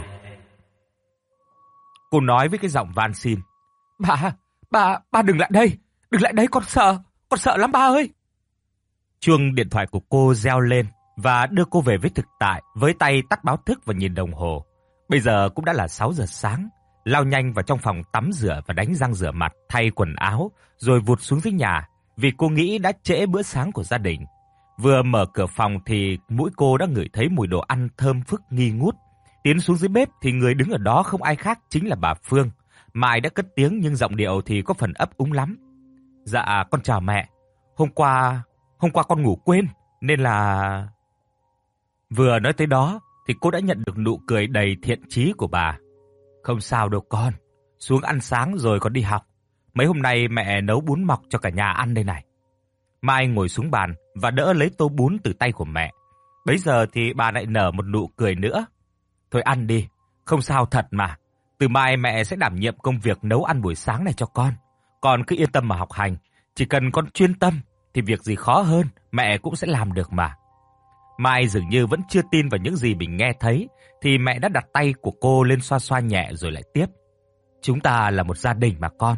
Cô nói với cái giọng van xin. Ba, ba, ba đừng lại đây, đừng lại đây, con sợ, con sợ lắm ba ơi. Chuông điện thoại của cô reo lên và đưa cô về với thực tại, với tay tắt báo thức và nhìn đồng hồ. Bây giờ cũng đã là sáu giờ sáng. Lao nhanh vào trong phòng tắm rửa và đánh răng rửa mặt, thay quần áo, rồi vụt xuống dưới nhà, vì cô nghĩ đã trễ bữa sáng của gia đình. Vừa mở cửa phòng thì mũi cô đã ngửi thấy mùi đồ ăn thơm phức nghi ngút. Tiến xuống dưới bếp thì người đứng ở đó không ai khác chính là bà Phương. Mai đã cất tiếng nhưng giọng điệu thì có phần ấp úng lắm. Dạ con chào mẹ, hôm qua, hôm qua con ngủ quên nên là... Vừa nói tới đó thì cô đã nhận được nụ cười đầy thiện chí của bà. Không sao đâu con, xuống ăn sáng rồi còn đi học. Mấy hôm nay mẹ nấu bún mọc cho cả nhà ăn đây này. Mai ngồi xuống bàn và đỡ lấy tô bún từ tay của mẹ. Bấy giờ thì bà lại nở một nụ cười nữa. Thôi ăn đi, không sao thật mà. Từ mai mẹ sẽ đảm nhiệm công việc nấu ăn buổi sáng này cho con. Con cứ yên tâm mà học hành. Chỉ cần con chuyên tâm thì việc gì khó hơn mẹ cũng sẽ làm được mà. Mai dường như vẫn chưa tin vào những gì mình nghe thấy, thì mẹ đã đặt tay của cô lên xoa xoa nhẹ rồi lại tiếp. Chúng ta là một gia đình mà con.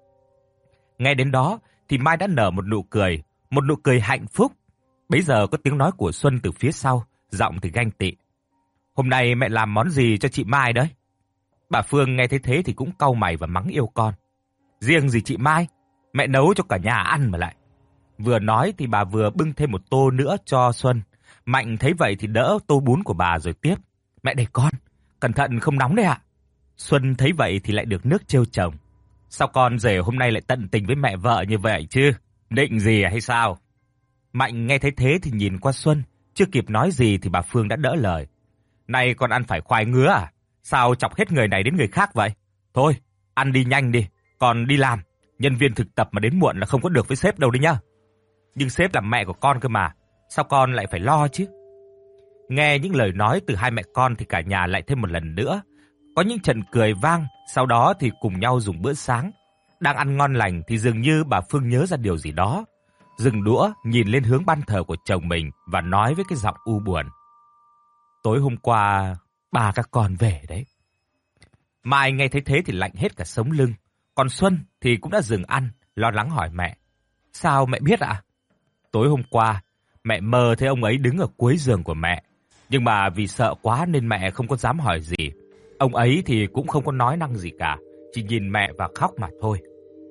Nghe đến đó thì Mai đã nở một nụ cười, một nụ cười hạnh phúc. Bấy giờ có tiếng nói của Xuân từ phía sau, giọng thì ganh tị. Hôm nay mẹ làm món gì cho chị Mai đấy? Bà Phương nghe thấy thế thì cũng cau mày và mắng yêu con. Riêng gì chị Mai, mẹ nấu cho cả nhà ăn mà lại. Vừa nói thì bà vừa bưng thêm một tô nữa cho Xuân. Mạnh thấy vậy thì đỡ tô bún của bà rồi tiếp. Mẹ để con, cẩn thận không nóng đấy ạ. Xuân thấy vậy thì lại được nước trêu chồng. Sao con rể hôm nay lại tận tình với mẹ vợ như vậy chứ? Định gì hay sao? Mạnh nghe thấy thế thì nhìn qua Xuân, chưa kịp nói gì thì bà Phương đã đỡ lời. Này con ăn phải khoai ngứa à? Sao chọc hết người này đến người khác vậy? Thôi, ăn đi nhanh đi, còn đi làm. Nhân viên thực tập mà đến muộn là không có được với sếp đâu đấy nhá. Nhưng sếp là mẹ của con cơ mà, sao con lại phải lo chứ? Nghe những lời nói từ hai mẹ con thì cả nhà lại thêm một lần nữa. Có những trận cười vang, sau đó thì cùng nhau dùng bữa sáng. Đang ăn ngon lành thì dường như bà Phương nhớ ra điều gì đó. Dừng đũa, nhìn lên hướng ban thờ của chồng mình và nói với cái giọng u buồn. Tối hôm qua, ba các con về đấy. Mai nghe thấy thế thì lạnh hết cả sống lưng. Còn Xuân thì cũng đã dừng ăn, lo lắng hỏi mẹ. Sao mẹ biết ạ? Tối hôm qua, mẹ mơ thấy ông ấy đứng ở cuối giường của mẹ. Nhưng mà vì sợ quá nên mẹ không có dám hỏi gì. Ông ấy thì cũng không có nói năng gì cả, chỉ nhìn mẹ và khóc mà thôi.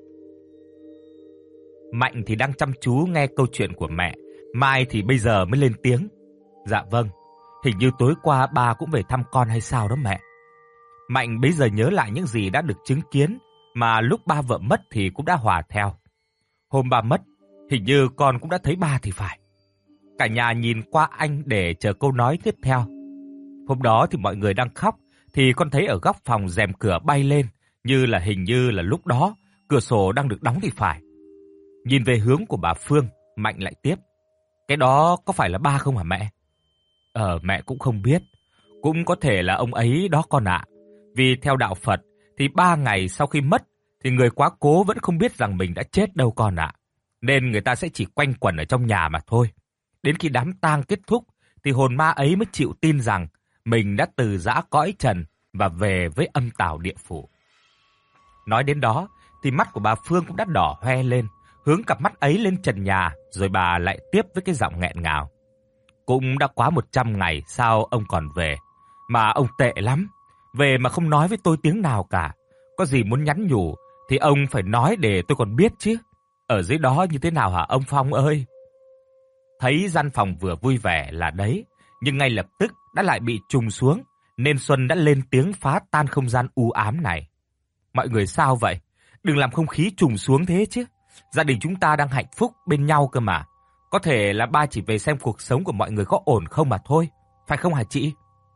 Mạnh thì đang chăm chú nghe câu chuyện của mẹ. Mai thì bây giờ mới lên tiếng. Dạ vâng, hình như tối qua ba cũng về thăm con hay sao đó mẹ. Mạnh bây giờ nhớ lại những gì đã được chứng kiến, mà lúc ba vợ mất thì cũng đã hòa theo. Hôm ba mất, hình như con cũng đã thấy ba thì phải. Cả nhà nhìn qua anh để chờ câu nói tiếp theo. Hôm đó thì mọi người đang khóc, thì con thấy ở góc phòng rèm cửa bay lên, như là hình như là lúc đó cửa sổ đang được đóng thì phải. Nhìn về hướng của bà Phương, Mạnh lại tiếp. Cái đó có phải là ba không hả mẹ? Ờ, mẹ cũng không biết. Cũng có thể là ông ấy đó con ạ. Vì theo đạo Phật thì ba ngày sau khi mất thì người quá cố vẫn không biết rằng mình đã chết đâu con ạ. Nên người ta sẽ chỉ quanh quẩn ở trong nhà mà thôi. Đến khi đám tang kết thúc thì hồn ma ấy mới chịu tin rằng mình đã từ giã cõi trần và về với âm tào địa phủ. Nói đến đó thì mắt của bà Phương cũng đã đỏ hoe lên, hướng cặp mắt ấy lên trần nhà, rồi bà lại tiếp với cái giọng nghẹn ngào. Cũng đã quá một trăm ngày sao ông còn về, mà ông tệ lắm. Về mà không nói với tôi tiếng nào cả. Có gì muốn nhắn nhủ thì ông phải nói để tôi còn biết chứ. Ở dưới đó như thế nào hả ông Phong ơi? Thấy gian phòng vừa vui vẻ là đấy, nhưng ngay lập tức đã lại bị trùng xuống, nên Xuân đã lên tiếng phá tan không gian u ám này. Mọi người sao vậy? Đừng làm không khí trùng xuống thế chứ. Gia đình chúng ta đang hạnh phúc bên nhau cơ mà. Có thể là ba chỉ về xem cuộc sống của mọi người có ổn không mà thôi. Phải không hả chị?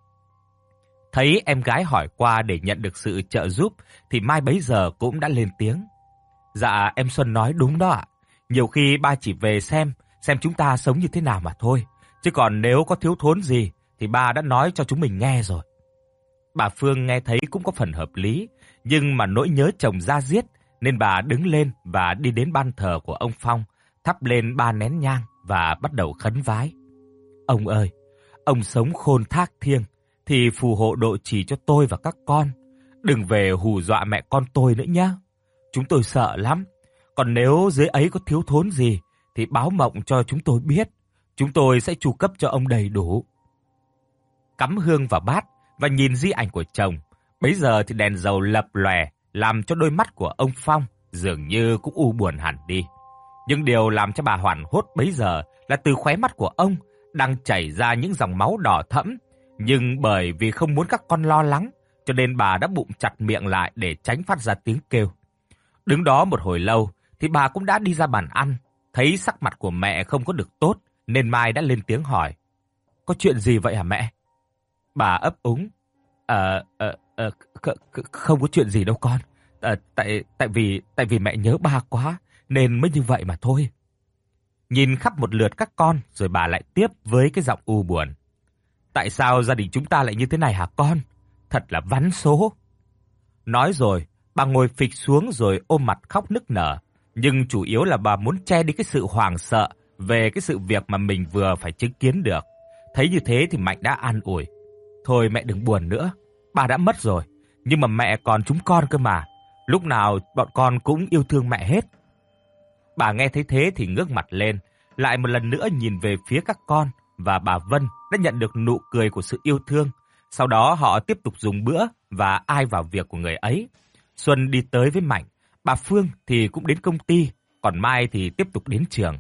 Thấy em gái hỏi qua để nhận được sự trợ giúp thì Mai bấy giờ cũng đã lên tiếng. Dạ em Xuân nói đúng đó ạ. Nhiều khi ba chỉ về xem, xem chúng ta sống như thế nào mà thôi. Chứ còn nếu có thiếu thốn gì thì ba đã nói cho chúng mình nghe rồi. Bà Phương nghe thấy cũng có phần hợp lý, nhưng mà nỗi nhớ chồng da diết nên bà đứng lên và đi đến ban thờ của ông Phong, thắp lên ba nén nhang và bắt đầu khấn vái. Ông ơi, ông sống khôn thác thiêng thì phù hộ độ trì cho tôi và các con. Đừng về hù dọa mẹ con tôi nữa nhé. Chúng tôi sợ lắm. Còn nếu dưới ấy có thiếu thốn gì thì báo mộng cho chúng tôi biết. Chúng tôi sẽ chu cấp cho ông đầy đủ. Cắm hương vào bát và nhìn di ảnh của chồng. Bấy giờ thì đèn dầu lập lòe, làm cho đôi mắt của ông Phong dường như cũng u buồn hẳn đi. Nhưng điều làm cho bà hoảng hốt bấy giờ là từ khóe mắt của ông đang chảy ra những dòng máu đỏ thẫm. Nhưng bởi vì không muốn các con lo lắng, cho nên bà đã bụng chặt miệng lại để tránh phát ra tiếng kêu. Đứng đó một hồi lâu thì bà cũng đã đi ra bàn ăn. Thấy sắc mặt của mẹ không có được tốt nên Mai đã lên tiếng hỏi. Có chuyện gì vậy hả mẹ? Bà ấp úng. Ờ, ờ, ờ, kh- kh- không có chuyện gì đâu con. Ờ, tại tại vì tại vì mẹ nhớ ba quá nên mới như vậy mà thôi. Nhìn khắp một lượt các con rồi bà lại tiếp với cái giọng u buồn. Tại sao gia đình chúng ta lại như thế này hả con? Thật là vắn số. Nói rồi, bà ngồi phịch xuống rồi ôm mặt khóc nức nở, nhưng chủ yếu là bà muốn che đi cái sự hoảng sợ về cái sự việc mà mình vừa phải chứng kiến được. Thấy như thế thì Mạnh đã an ủi. Thôi mẹ đừng buồn nữa, bà đã mất rồi, nhưng mà mẹ còn chúng con cơ mà. Lúc nào bọn con cũng yêu thương mẹ hết. Bà nghe thấy thế thì ngước mặt lên, lại một lần nữa nhìn về phía các con và bà Vân đã nhận được nụ cười của sự yêu thương. Sau đó họ tiếp tục dùng bữa và ai vào việc của người ấy. Xuân đi tới với Mạnh, bà Phương thì cũng đến công ty, còn Mai thì tiếp tục đến trường.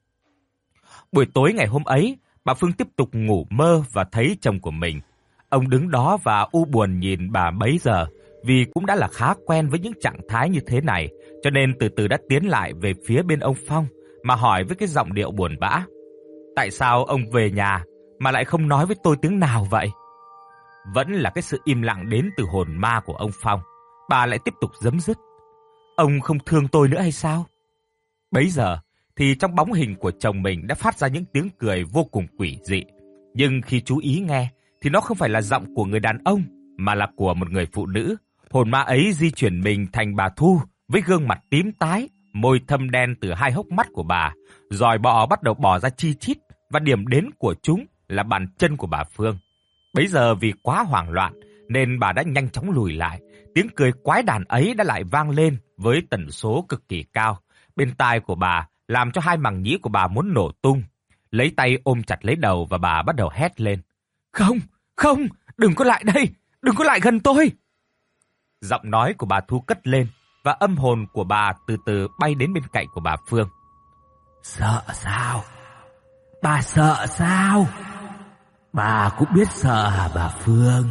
Buổi tối ngày hôm ấy, bà Phương tiếp tục ngủ mơ và thấy chồng của mình. Ông đứng đó và u buồn nhìn bà bấy giờ, vì cũng đã là khá quen với những trạng thái như thế này, cho nên từ từ đã tiến lại về phía bên ông Phong mà hỏi với cái giọng điệu buồn bã. Tại sao ông về nhà mà lại không nói với tôi tiếng nào vậy? Vẫn là cái sự im lặng đến từ hồn ma của ông Phong. Bà lại tiếp tục giấm dứt. Ông không thương tôi nữa hay sao? Bấy giờ thì trong bóng hình của chồng mình đã phát ra những tiếng cười vô cùng quỷ dị. Nhưng khi chú ý nghe thì nó không phải là giọng của người đàn ông mà là của một người phụ nữ. Hồn ma ấy di chuyển mình thành bà Thu với gương mặt tím tái, môi thâm đen từ hai hốc mắt của bà, giòi bọ bắt đầu bò ra chi chít và điểm đến của chúng là bàn chân của bà Phương. Bấy giờ vì quá hoảng loạn nên bà đã nhanh chóng lùi lại. Tiếng cười quái đản ấy đã lại vang lên với tần số cực kỳ cao. Bên tai của bà làm cho hai màng nhĩ của bà muốn nổ tung. Lấy tay ôm chặt lấy đầu và bà bắt đầu hét lên. Không, không, đừng có lại đây, đừng có lại gần tôi. Giọng nói của bà Thu cất lên và âm hồn của bà từ từ bay đến bên cạnh của bà Phương. Sợ sao? Bà sợ sao? Bà cũng biết sợ hả bà Phương?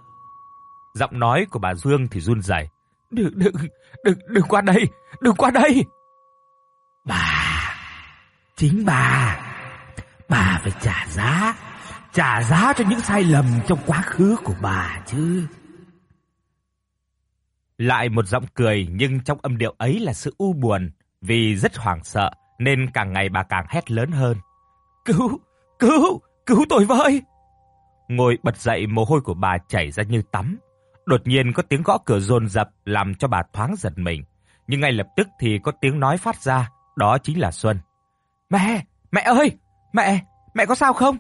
Giọng nói của bà Dương thì run rẩy. Đừng, đừng, đừng, đừng qua đây, đừng qua đây. Bà, chính bà, bà phải trả giá, trả giá cho những sai lầm trong quá khứ của bà chứ. Lại một giọng cười nhưng trong âm điệu ấy là sự u buồn, vì rất hoảng sợ nên càng ngày bà càng hét lớn hơn. Cứu, cứu, cứu tôi với. Ngồi bật dậy mồ hôi của bà chảy ra như tắm. Đột nhiên có tiếng gõ cửa dồn dập làm cho bà thoáng giật mình. Nhưng ngay lập tức thì có tiếng nói phát ra, đó chính là Xuân. Mẹ, mẹ ơi, mẹ, mẹ có sao không?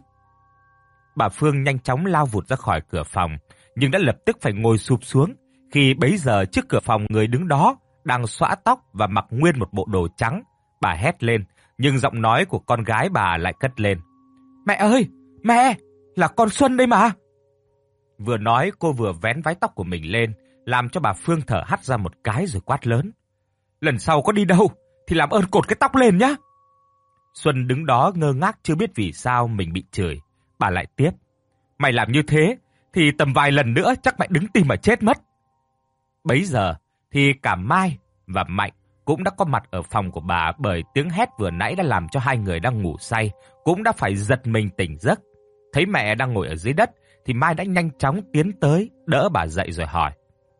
Bà Phương nhanh chóng lao vụt ra khỏi cửa phòng, nhưng đã lập tức phải ngồi sụp xuống, khi bấy giờ trước cửa phòng người đứng đó đang xõa tóc và mặc nguyên một bộ đồ trắng. Bà hét lên, nhưng giọng nói của con gái bà lại cất lên. Mẹ ơi, mẹ, là con Xuân đây mà. Vừa nói cô vừa vén váy tóc của mình lên, làm cho bà Phương thở hắt ra một cái rồi quát lớn. Lần sau có đi đâu thì làm ơn cột cái tóc lên nhá. Xuân đứng đó ngơ ngác chưa biết vì sao mình bị chửi. Bà lại tiếp. Mày làm như thế thì tầm vài lần nữa chắc mày đứng tim mà chết mất. Bấy giờ thì cả Mai và Mạnh cũng đã có mặt ở phòng của bà, bởi tiếng hét vừa nãy đã làm cho hai người đang ngủ say cũng đã phải giật mình tỉnh giấc. Thấy mẹ đang ngồi ở dưới đất thì Mai đã nhanh chóng tiến tới đỡ bà dậy rồi hỏi.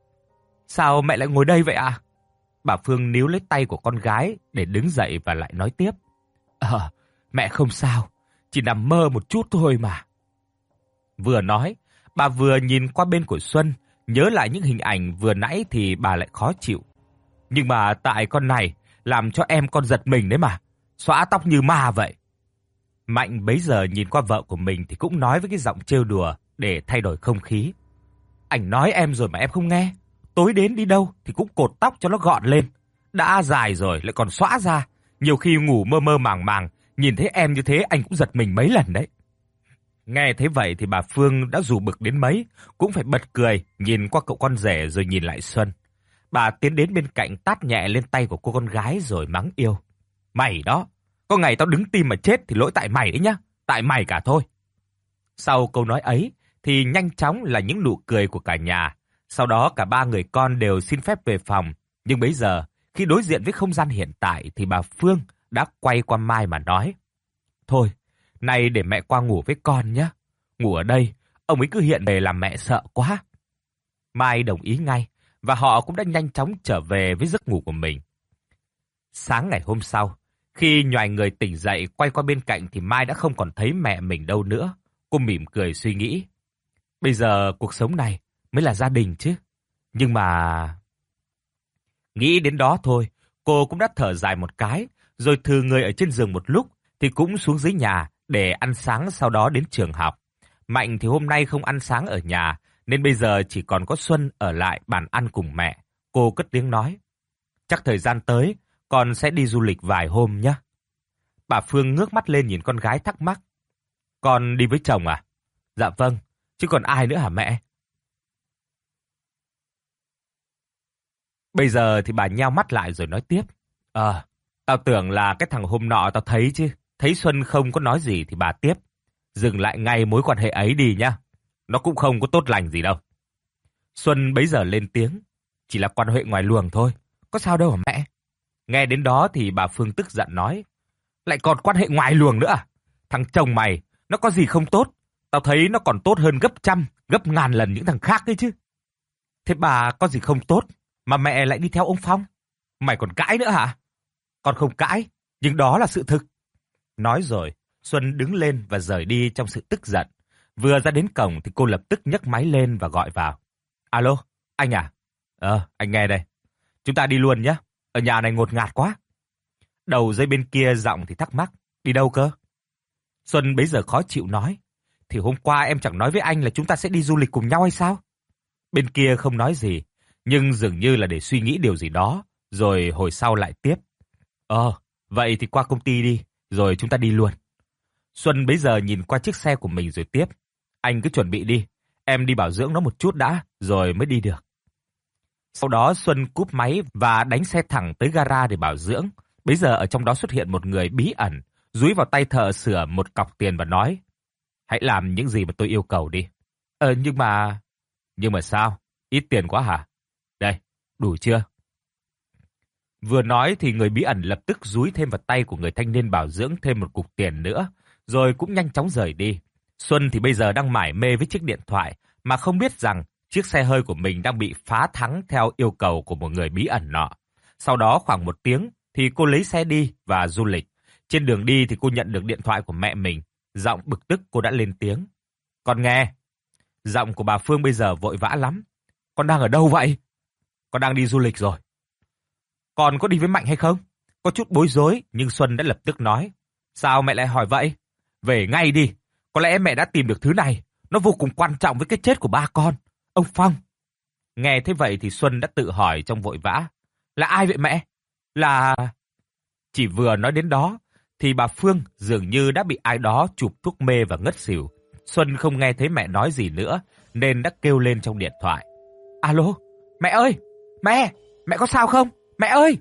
Sao mẹ lại ngồi đây vậy ạ? À? Bà Phương níu lấy tay của con gái để đứng dậy và lại nói tiếp. Ờ, mẹ không sao, chỉ nằm mơ một chút thôi mà. Vừa nói, bà vừa nhìn qua bên của Xuân, nhớ lại những hình ảnh vừa nãy thì bà lại khó chịu. Nhưng mà tại con này làm cho em con giật mình đấy mà, xõa tóc như ma vậy. Mạnh bấy giờ nhìn qua vợ của mình thì cũng nói với cái giọng trêu đùa để thay đổi không khí. Anh nói em rồi mà em không nghe. Tối đến đi đâu thì cũng cột tóc cho nó gọn lên. Đã dài rồi lại còn xõa ra. Nhiều khi ngủ mơ mơ màng màng, nhìn thấy em như thế anh cũng giật mình mấy lần đấy. Nghe thấy vậy thì bà Phương đã dù bực đến mấy, cũng phải bật cười, nhìn qua cậu con rể rồi nhìn lại Xuân. Bà tiến đến bên cạnh tát nhẹ lên tay của cô con gái rồi mắng yêu. Mày đó, có ngày tao đứng tim mà chết thì lỗi tại mày đấy nhá, tại mày cả thôi. Sau câu nói ấy thì nhanh chóng là những nụ cười của cả nhà. Sau đó cả ba người con đều xin phép về phòng. Nhưng bây giờ, khi đối diện với không gian hiện tại thì bà Phương đã quay qua Mai mà nói. Thôi, nay để mẹ qua ngủ với con nhé. Ngủ ở đây, ông ấy cứ hiện về làm mẹ sợ quá. Mai đồng ý ngay, và họ cũng đã nhanh chóng trở về với giấc ngủ của mình. Sáng ngày hôm sau, khi nhoài người tỉnh dậy quay qua bên cạnh thì Mai đã không còn thấy mẹ mình đâu nữa. Cô mỉm cười suy nghĩ. Bây giờ cuộc sống này mới là gia đình chứ. Nhưng mà... Nghĩ đến đó thôi, cô cũng đã thở dài một cái, rồi thư người ở trên giường một lúc thì cũng xuống dưới nhà để ăn sáng, sau đó đến trường học. Mạnh thì hôm nay không ăn sáng ở nhà, nên bây giờ chỉ còn có Xuân ở lại bàn ăn cùng mẹ. Cô cất tiếng nói. Chắc thời gian tới, con sẽ đi du lịch vài hôm nhé. Bà Phương ngước mắt lên nhìn con gái thắc mắc. Con đi với chồng à? Dạ vâng, chứ còn ai nữa hả mẹ? Bây giờ thì bà nheo mắt lại rồi nói tiếp. Ờ, tao tưởng là cái thằng hôm nọ tao thấy chứ. Thấy Xuân không có nói gì thì bà tiếp. Dừng lại ngay mối quan hệ ấy đi nhá. Nó cũng không có tốt lành gì đâu. Xuân bấy giờ lên tiếng. Chỉ là quan hệ ngoài luồng thôi. Có sao đâu hả mẹ? Nghe đến đó thì bà Phương tức giận nói. Lại còn quan hệ ngoài luồng nữa à? Thằng chồng mày, nó có gì không tốt? Tao thấy nó còn tốt hơn gấp trăm, gấp ngàn lần những thằng khác đấy chứ. Thế bà có gì không tốt mà mẹ lại đi theo ông Phong? Mày còn cãi nữa hả? Con không cãi, nhưng đó là sự thực. Nói rồi, Xuân đứng lên và rời đi trong sự tức giận. Vừa ra đến cổng thì cô lập tức nhấc máy lên và gọi vào. Alo, anh à? Ờ, anh nghe đây. Chúng ta đi luôn nhé. Ở nhà này ngột ngạt quá. Đầu dây bên kia giọng thì thắc mắc. Đi đâu cơ? Xuân bấy giờ khó chịu nói. Thì hôm qua em chẳng nói với anh là chúng ta sẽ đi du lịch cùng nhau hay sao? Bên kia không nói gì, nhưng dường như là để suy nghĩ điều gì đó, rồi hồi sau lại tiếp. Ờ, vậy thì qua công ty đi, rồi chúng ta đi luôn. Xuân bấy giờ nhìn qua chiếc xe của mình rồi tiếp. Anh cứ chuẩn bị đi, em đi bảo dưỡng nó một chút đã, rồi mới đi được. Sau đó Xuân cúp máy và đánh xe thẳng tới gara để bảo dưỡng. Bấy giờ ở trong đó xuất hiện một người bí ẩn, dúi vào tay thợ sửa một cọc tiền và nói. Hãy làm những gì mà tôi yêu cầu đi. Ờ, nhưng mà... Nhưng mà sao? Ít tiền quá hả? Đây, đủ chưa? Vừa nói thì người bí ẩn lập tức dúi thêm vào tay của người thanh niên bảo dưỡng thêm một cục tiền nữa, rồi cũng nhanh chóng rời đi. Xuân thì bây giờ đang mải mê với chiếc điện thoại, mà không biết rằng chiếc xe hơi của mình đang bị phá thắng theo yêu cầu của một người bí ẩn nọ. Sau đó khoảng một tiếng thì cô lấy xe đi và du lịch. Trên đường đi thì cô nhận được điện thoại của mẹ mình. Giọng bực tức cô đã lên tiếng. Con nghe. Giọng của bà Phương bây giờ vội vã lắm. Con đang ở đâu vậy? Con đang đi du lịch rồi. Con có đi với Mạnh hay không? Có chút bối rối, nhưng Xuân đã lập tức nói. Sao mẹ lại hỏi vậy? Về ngay đi. Có lẽ mẹ đã tìm được thứ này. Nó vô cùng quan trọng với cái chết của ba con. Ông Phong. Nghe thế vậy thì Xuân đã tự hỏi trong vội vã. Là ai vậy mẹ? Là... Chỉ vừa nói đến đó, thì bà Phương dường như đã bị ai đó chụp thuốc mê và ngất xỉu. Xuân không nghe thấy mẹ nói gì nữa, nên đã kêu lên trong điện thoại. Alo, mẹ ơi, mẹ, mẹ có sao không? Mẹ ơi!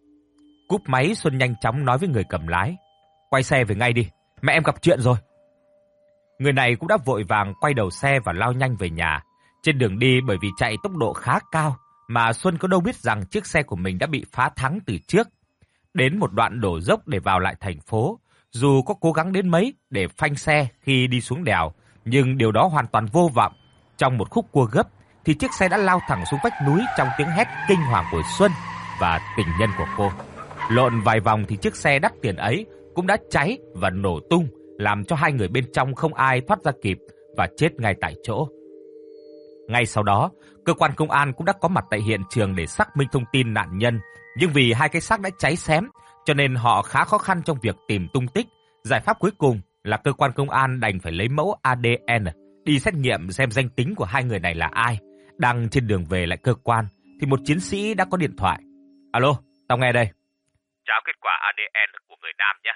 Cúp máy, Xuân nhanh chóng nói với người cầm lái. Quay xe về ngay đi, mẹ em gặp chuyện rồi. Người này cũng đã vội vàng quay đầu xe và lao nhanh về nhà. Trên đường đi bởi vì chạy tốc độ khá cao, mà Xuân có đâu biết rằng chiếc xe của mình đã bị phá thắng từ trước. Đến một đoạn đổ dốc để vào lại thành phố, dù có cố gắng đến mấy để phanh xe khi đi xuống đèo, nhưng điều đó hoàn toàn vô vọng. Trong một khúc cua gấp, thì chiếc xe đã lao thẳng xuống vách núi trong tiếng hét kinh hoàng của Xuân và tình nhân của cô. Lộn vài vòng thì chiếc xe đắt tiền ấy cũng đã cháy và nổ tung, làm cho hai người bên trong không ai thoát ra kịp và chết ngay tại chỗ. Ngay sau đó, cơ quan công an cũng đã có mặt tại hiện trường để xác minh thông tin nạn nhân, nhưng vì hai cái xác đã cháy xém, cho nên họ khá khó khăn trong việc tìm tung tích. Giải pháp cuối cùng là cơ quan công an đành phải lấy mẫu a đê en đi xét nghiệm xem danh tính của hai người này là ai. Đang trên đường về lại cơ quan thì một chiến sĩ đã có điện thoại. Alo, tao nghe đây. Trả kết quả a đê en của người nam nhé.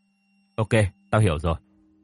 Ok, tao hiểu rồi.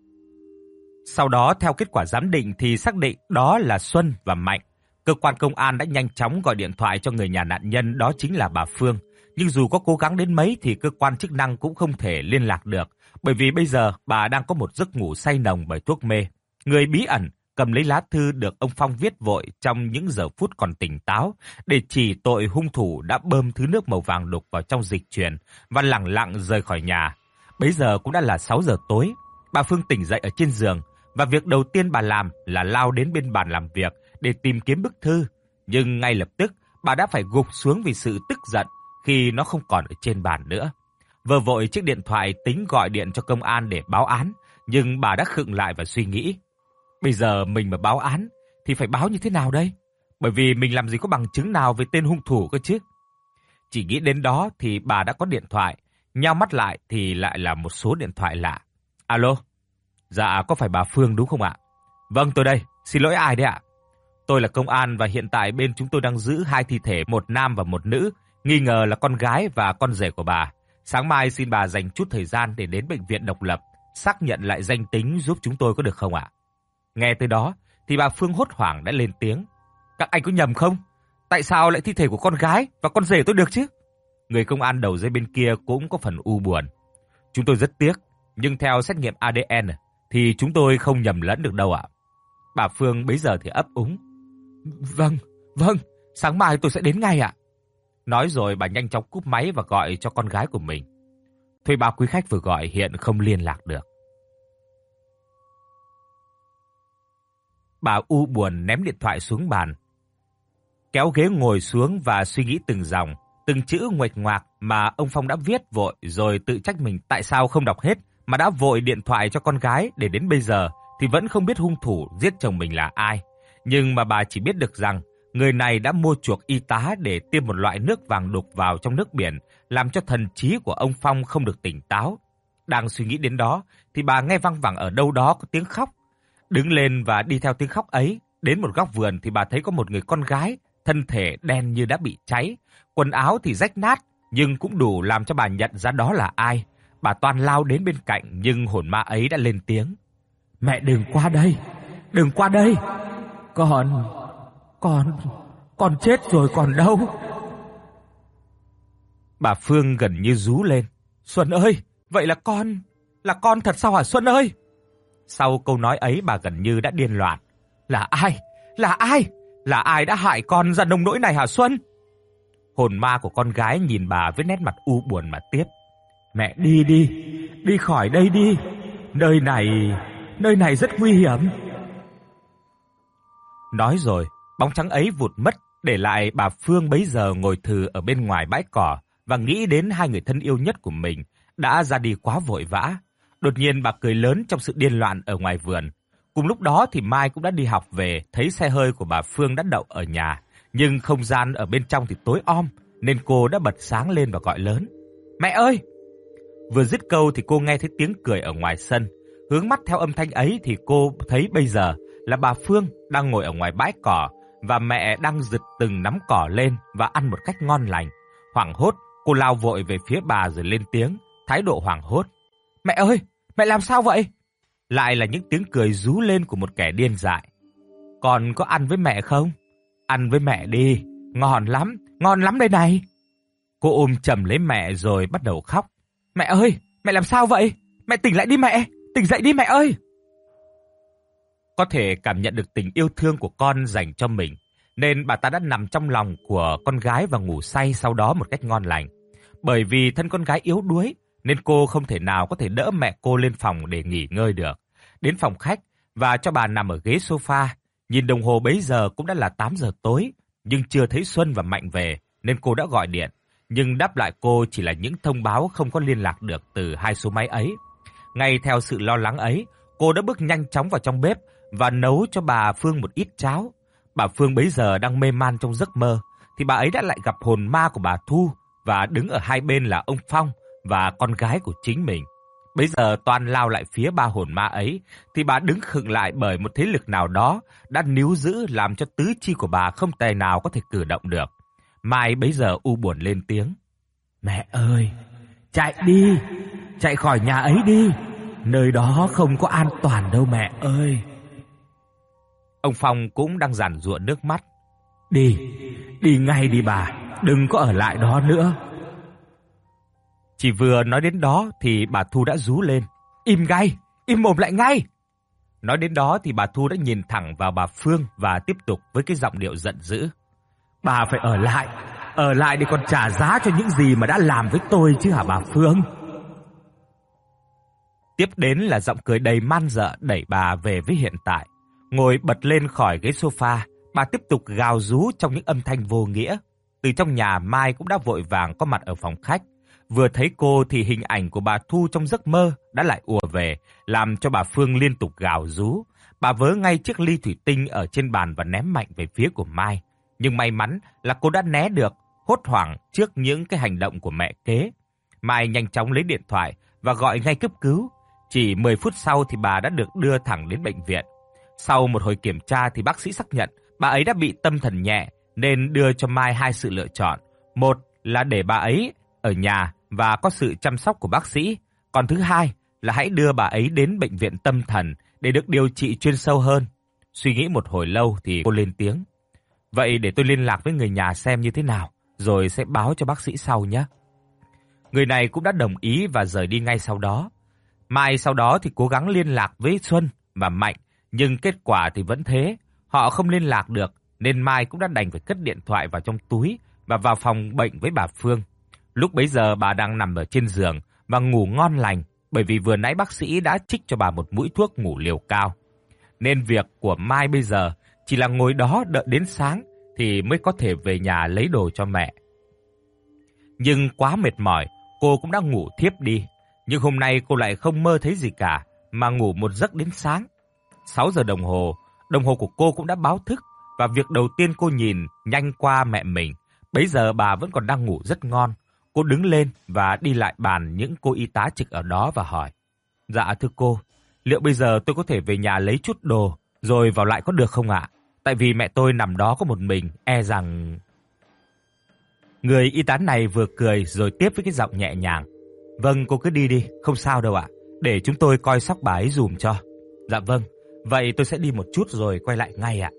Sau đó theo kết quả giám định thì xác định đó là Xuân và Mạnh. Cơ quan công an đã nhanh chóng gọi điện thoại cho người nhà nạn nhân, đó chính là bà Phương. Nhưng dù có cố gắng đến mấy thì cơ quan chức năng cũng không thể liên lạc được, bởi vì bây giờ bà đang có một giấc ngủ say nồng bởi thuốc mê. Người bí ẩn cầm lấy lá thư được ông Phong viết vội trong những giờ phút còn tỉnh táo để chỉ tội hung thủ đã bơm thứ nước màu vàng đục vào trong dịch truyền và lẳng lặng rời khỏi nhà. Bấy giờ cũng đã là sáu giờ tối. Bà Phương tỉnh dậy ở trên giường và việc đầu tiên bà làm là lao đến bên bàn làm việc để tìm kiếm bức thư, nhưng ngay lập tức bà đã phải gục xuống vì sự tức giận khi nó không còn ở trên bàn nữa. Vừa vội chiếc điện thoại tính gọi điện cho công an để báo án, nhưng bà đã khựng lại và suy nghĩ. Bây giờ mình mà báo án thì phải báo như thế nào đây? Bởi vì mình làm gì có bằng chứng nào về tên hung thủ cơ chứ. Chỉ nghĩ đến đó thì bà đã có điện thoại, nheo mắt lại thì lại là một số điện thoại lạ. Alo, dạ có phải bà Phương đúng không ạ? Vâng, tôi đây, xin lỗi ai đấy ạ? Tôi là công an và hiện tại bên chúng tôi đang giữ hai thi thể, một nam và một nữ, nghi ngờ là con gái và con rể của bà. Sáng mai xin bà dành chút thời gian để đến bệnh viện độc lập, xác nhận lại danh tính giúp chúng tôi có được không ạ? Nghe tới đó thì bà Phương hốt hoảng đã lên tiếng. Các anh có nhầm không? Tại sao lại thi thể của con gái và con rể tôi được chứ? Người công an đầu dây bên kia cũng có phần u buồn. Chúng tôi rất tiếc, nhưng theo xét nghiệm a đê en thì chúng tôi không nhầm lẫn được đâu ạ. Bà Phương bấy giờ thì ấp úng. Vâng, vâng, sáng mai tôi sẽ đến ngay ạ. Nói rồi bà nhanh chóng cúp máy và gọi cho con gái của mình. Thuê bao quý khách vừa gọi hiện không liên lạc được. Bà u buồn ném điện thoại xuống bàn, kéo ghế ngồi xuống và suy nghĩ từng dòng, từng chữ nguệch ngoạc mà ông Phong đã viết vội, rồi tự trách mình tại sao không đọc hết mà đã vội điện thoại cho con gái để đến bây giờ thì vẫn không biết hung thủ giết chồng mình là ai. Nhưng mà bà chỉ biết được rằng người này đã mua chuộc y tá để tiêm một loại nước vàng đục vào trong nước biển, làm cho thần trí của ông Phong không được tỉnh táo. Đang suy nghĩ đến đó thì bà nghe văng vẳng ở đâu đó có tiếng khóc. Đứng lên và đi theo tiếng khóc ấy, đến một góc vườn thì bà thấy có một người con gái, thân thể đen như đã bị cháy, quần áo thì rách nát, nhưng cũng đủ làm cho bà nhận ra đó là ai. Bà toan lao đến bên cạnh nhưng hồn ma ấy đã lên tiếng. Mẹ đừng qua đây, đừng qua đây. Con, con, con chết rồi còn đâu. Bà Phương gần như rú lên. Xuân ơi, vậy là con, là con thật sao hả Xuân ơi? Sau câu nói ấy bà gần như đã điên loạn. Là ai? Là ai? Là ai đã hại con ra nông nỗi này hả Xuân? Hồn ma của con gái nhìn bà với nét mặt u buồn mà tiếp. Mẹ đi đi, đi khỏi đây đi. Nơi này, nơi này rất nguy hiểm. Nói rồi, bóng trắng ấy vụt mất, để lại bà Phương bấy giờ ngồi thừ ở bên ngoài bãi cỏ và nghĩ đến hai người thân yêu nhất của mình đã ra đi quá vội vã. Đột nhiên bà cười lớn trong sự điên loạn ở ngoài vườn. Cùng lúc đó thì Mai cũng đã đi học về, thấy xe hơi của bà Phương đã đậu ở nhà, nhưng không gian ở bên trong thì tối om, nên cô đã bật sáng lên và gọi lớn. Mẹ ơi! Vừa dứt câu thì cô nghe thấy tiếng cười ở ngoài sân. Hướng mắt theo âm thanh ấy thì cô thấy bây giờ là bà Phương đang ngồi ở ngoài bãi cỏ và mẹ đang giật từng nắm cỏ lên và ăn một cách ngon lành. Hoảng hốt, cô lao vội về phía bà rồi lên tiếng, thái độ hoảng hốt. Mẹ ơi! Mẹ làm sao vậy? Lại là những tiếng cười rú lên của một kẻ điên dại. Con có ăn với mẹ không? Ăn với mẹ đi, ngon lắm, ngon lắm đây này. Cô ôm chầm lấy mẹ rồi bắt đầu khóc. Mẹ ơi, mẹ làm sao vậy? Mẹ tỉnh lại đi mẹ, tỉnh dậy đi mẹ ơi. Có thể cảm nhận được tình yêu thương của con dành cho mình, nên bà ta đã nằm trong lòng của con gái và ngủ say sau đó một cách ngon lành. Bởi vì thân con gái yếu đuối, nên cô không thể nào có thể đỡ mẹ cô lên phòng để nghỉ ngơi được. Đến phòng khách và cho bà nằm ở ghế sofa. Nhìn đồng hồ bấy giờ cũng đã là tám giờ tối, nhưng chưa thấy Xuân và Mạnh về, nên cô đã gọi điện. Nhưng đáp lại cô chỉ là những thông báo không có liên lạc được từ hai số máy ấy. Ngay theo sự lo lắng ấy, cô đã bước nhanh chóng vào trong bếp và nấu cho bà Phương một ít cháo. Bà Phương bấy giờ đang mê man trong giấc mơ, thì bà ấy đã lại gặp hồn ma của bà Thu, và đứng ở hai bên là ông Phong và con gái của chính mình. Bây giờ toàn lao lại phía ba hồn ma ấy, thì bà đứng khựng lại bởi một thế lực nào đó đã níu giữ làm cho tứ chi của bà không tài nào có thể cử động được. Mai bấy giờ u buồn lên tiếng. Mẹ ơi, chạy đi, chạy khỏi nhà ấy đi, nơi đó không có an toàn đâu mẹ ơi. Ông Phong cũng đang giàn giụa nước mắt. Đi, đi ngay đi bà, đừng có ở lại đó nữa. Chỉ vừa nói đến đó thì bà Thu đã rú lên. Im ngay, im mồm lại ngay. Nói đến đó thì bà Thu đã nhìn thẳng vào bà Phương và tiếp tục với cái giọng điệu giận dữ. Bà phải ở lại, ở lại để còn trả giá cho những gì mà đã làm với tôi chứ hả bà Phương? Tiếp đến là giọng cười đầy man dợ đẩy bà về với hiện tại. Ngồi bật lên khỏi ghế sofa, bà tiếp tục gào rú trong những âm thanh vô nghĩa. Từ trong nhà, Mai cũng đã vội vàng có mặt ở phòng khách. Vừa thấy cô thì hình ảnh của bà Thu trong giấc mơ đã lại ùa về, làm cho bà Phương liên tục gào rú. Bà vớ ngay chiếc ly thủy tinh ở trên bàn và ném mạnh về phía của Mai. Nhưng may mắn là cô đã né được, hốt hoảng trước những cái hành động của mẹ kế. Mai nhanh chóng lấy điện thoại và gọi ngay cấp cứu. Chỉ mười phút sau thì bà đã được đưa thẳng đến bệnh viện. Sau một hồi kiểm tra thì bác sĩ xác nhận bà ấy đã bị tâm thần nhẹ nên đưa cho Mai hai sự lựa chọn. Một là để bà ấy ở nhà và có sự chăm sóc của bác sĩ. Còn thứ hai là hãy đưa bà ấy đến bệnh viện tâm thần để được điều trị chuyên sâu hơn. Suy nghĩ một hồi lâu thì cô lên tiếng. Vậy để tôi liên lạc với người nhà xem như thế nào, rồi sẽ báo cho bác sĩ sau nhé. Người này cũng đã đồng ý và rời đi ngay sau đó. Mai sau đó thì cố gắng liên lạc với Xuân và Mạnh, nhưng kết quả thì vẫn thế. Họ không liên lạc được, nên Mai cũng đã đành phải cất điện thoại vào trong túi và vào phòng bệnh với bà Phương. Lúc bấy giờ bà đang nằm ở trên giường và ngủ ngon lành, bởi vì vừa nãy bác sĩ đã trích cho bà một mũi thuốc ngủ liều cao. Nên việc của Mai bây giờ chỉ là ngồi đó đợi đến sáng thì mới có thể về nhà lấy đồ cho mẹ. Nhưng quá mệt mỏi, cô cũng đã ngủ thiếp đi. Nhưng hôm nay cô lại không mơ thấy gì cả, mà ngủ một giấc đến sáng. sáu giờ đồng hồ, đồng hồ của cô cũng đã báo thức, và việc đầu tiên cô nhìn nhanh qua mẹ mình. Bấy giờ bà vẫn còn đang ngủ rất ngon. Cô đứng lên và đi lại bàn những cô y tá trực ở đó và hỏi. Dạ thưa cô, liệu bây giờ tôi có thể về nhà lấy chút đồ rồi vào lại có được không ạ? Tại vì mẹ tôi nằm đó có một mình, e rằng... Người y tá này vừa cười rồi tiếp với cái giọng nhẹ nhàng. Vâng, cô cứ đi đi, không sao đâu ạ. Để chúng tôi coi sóc bà ấy dùm cho. Dạ vâng, vậy tôi sẽ đi một chút rồi quay lại ngay ạ.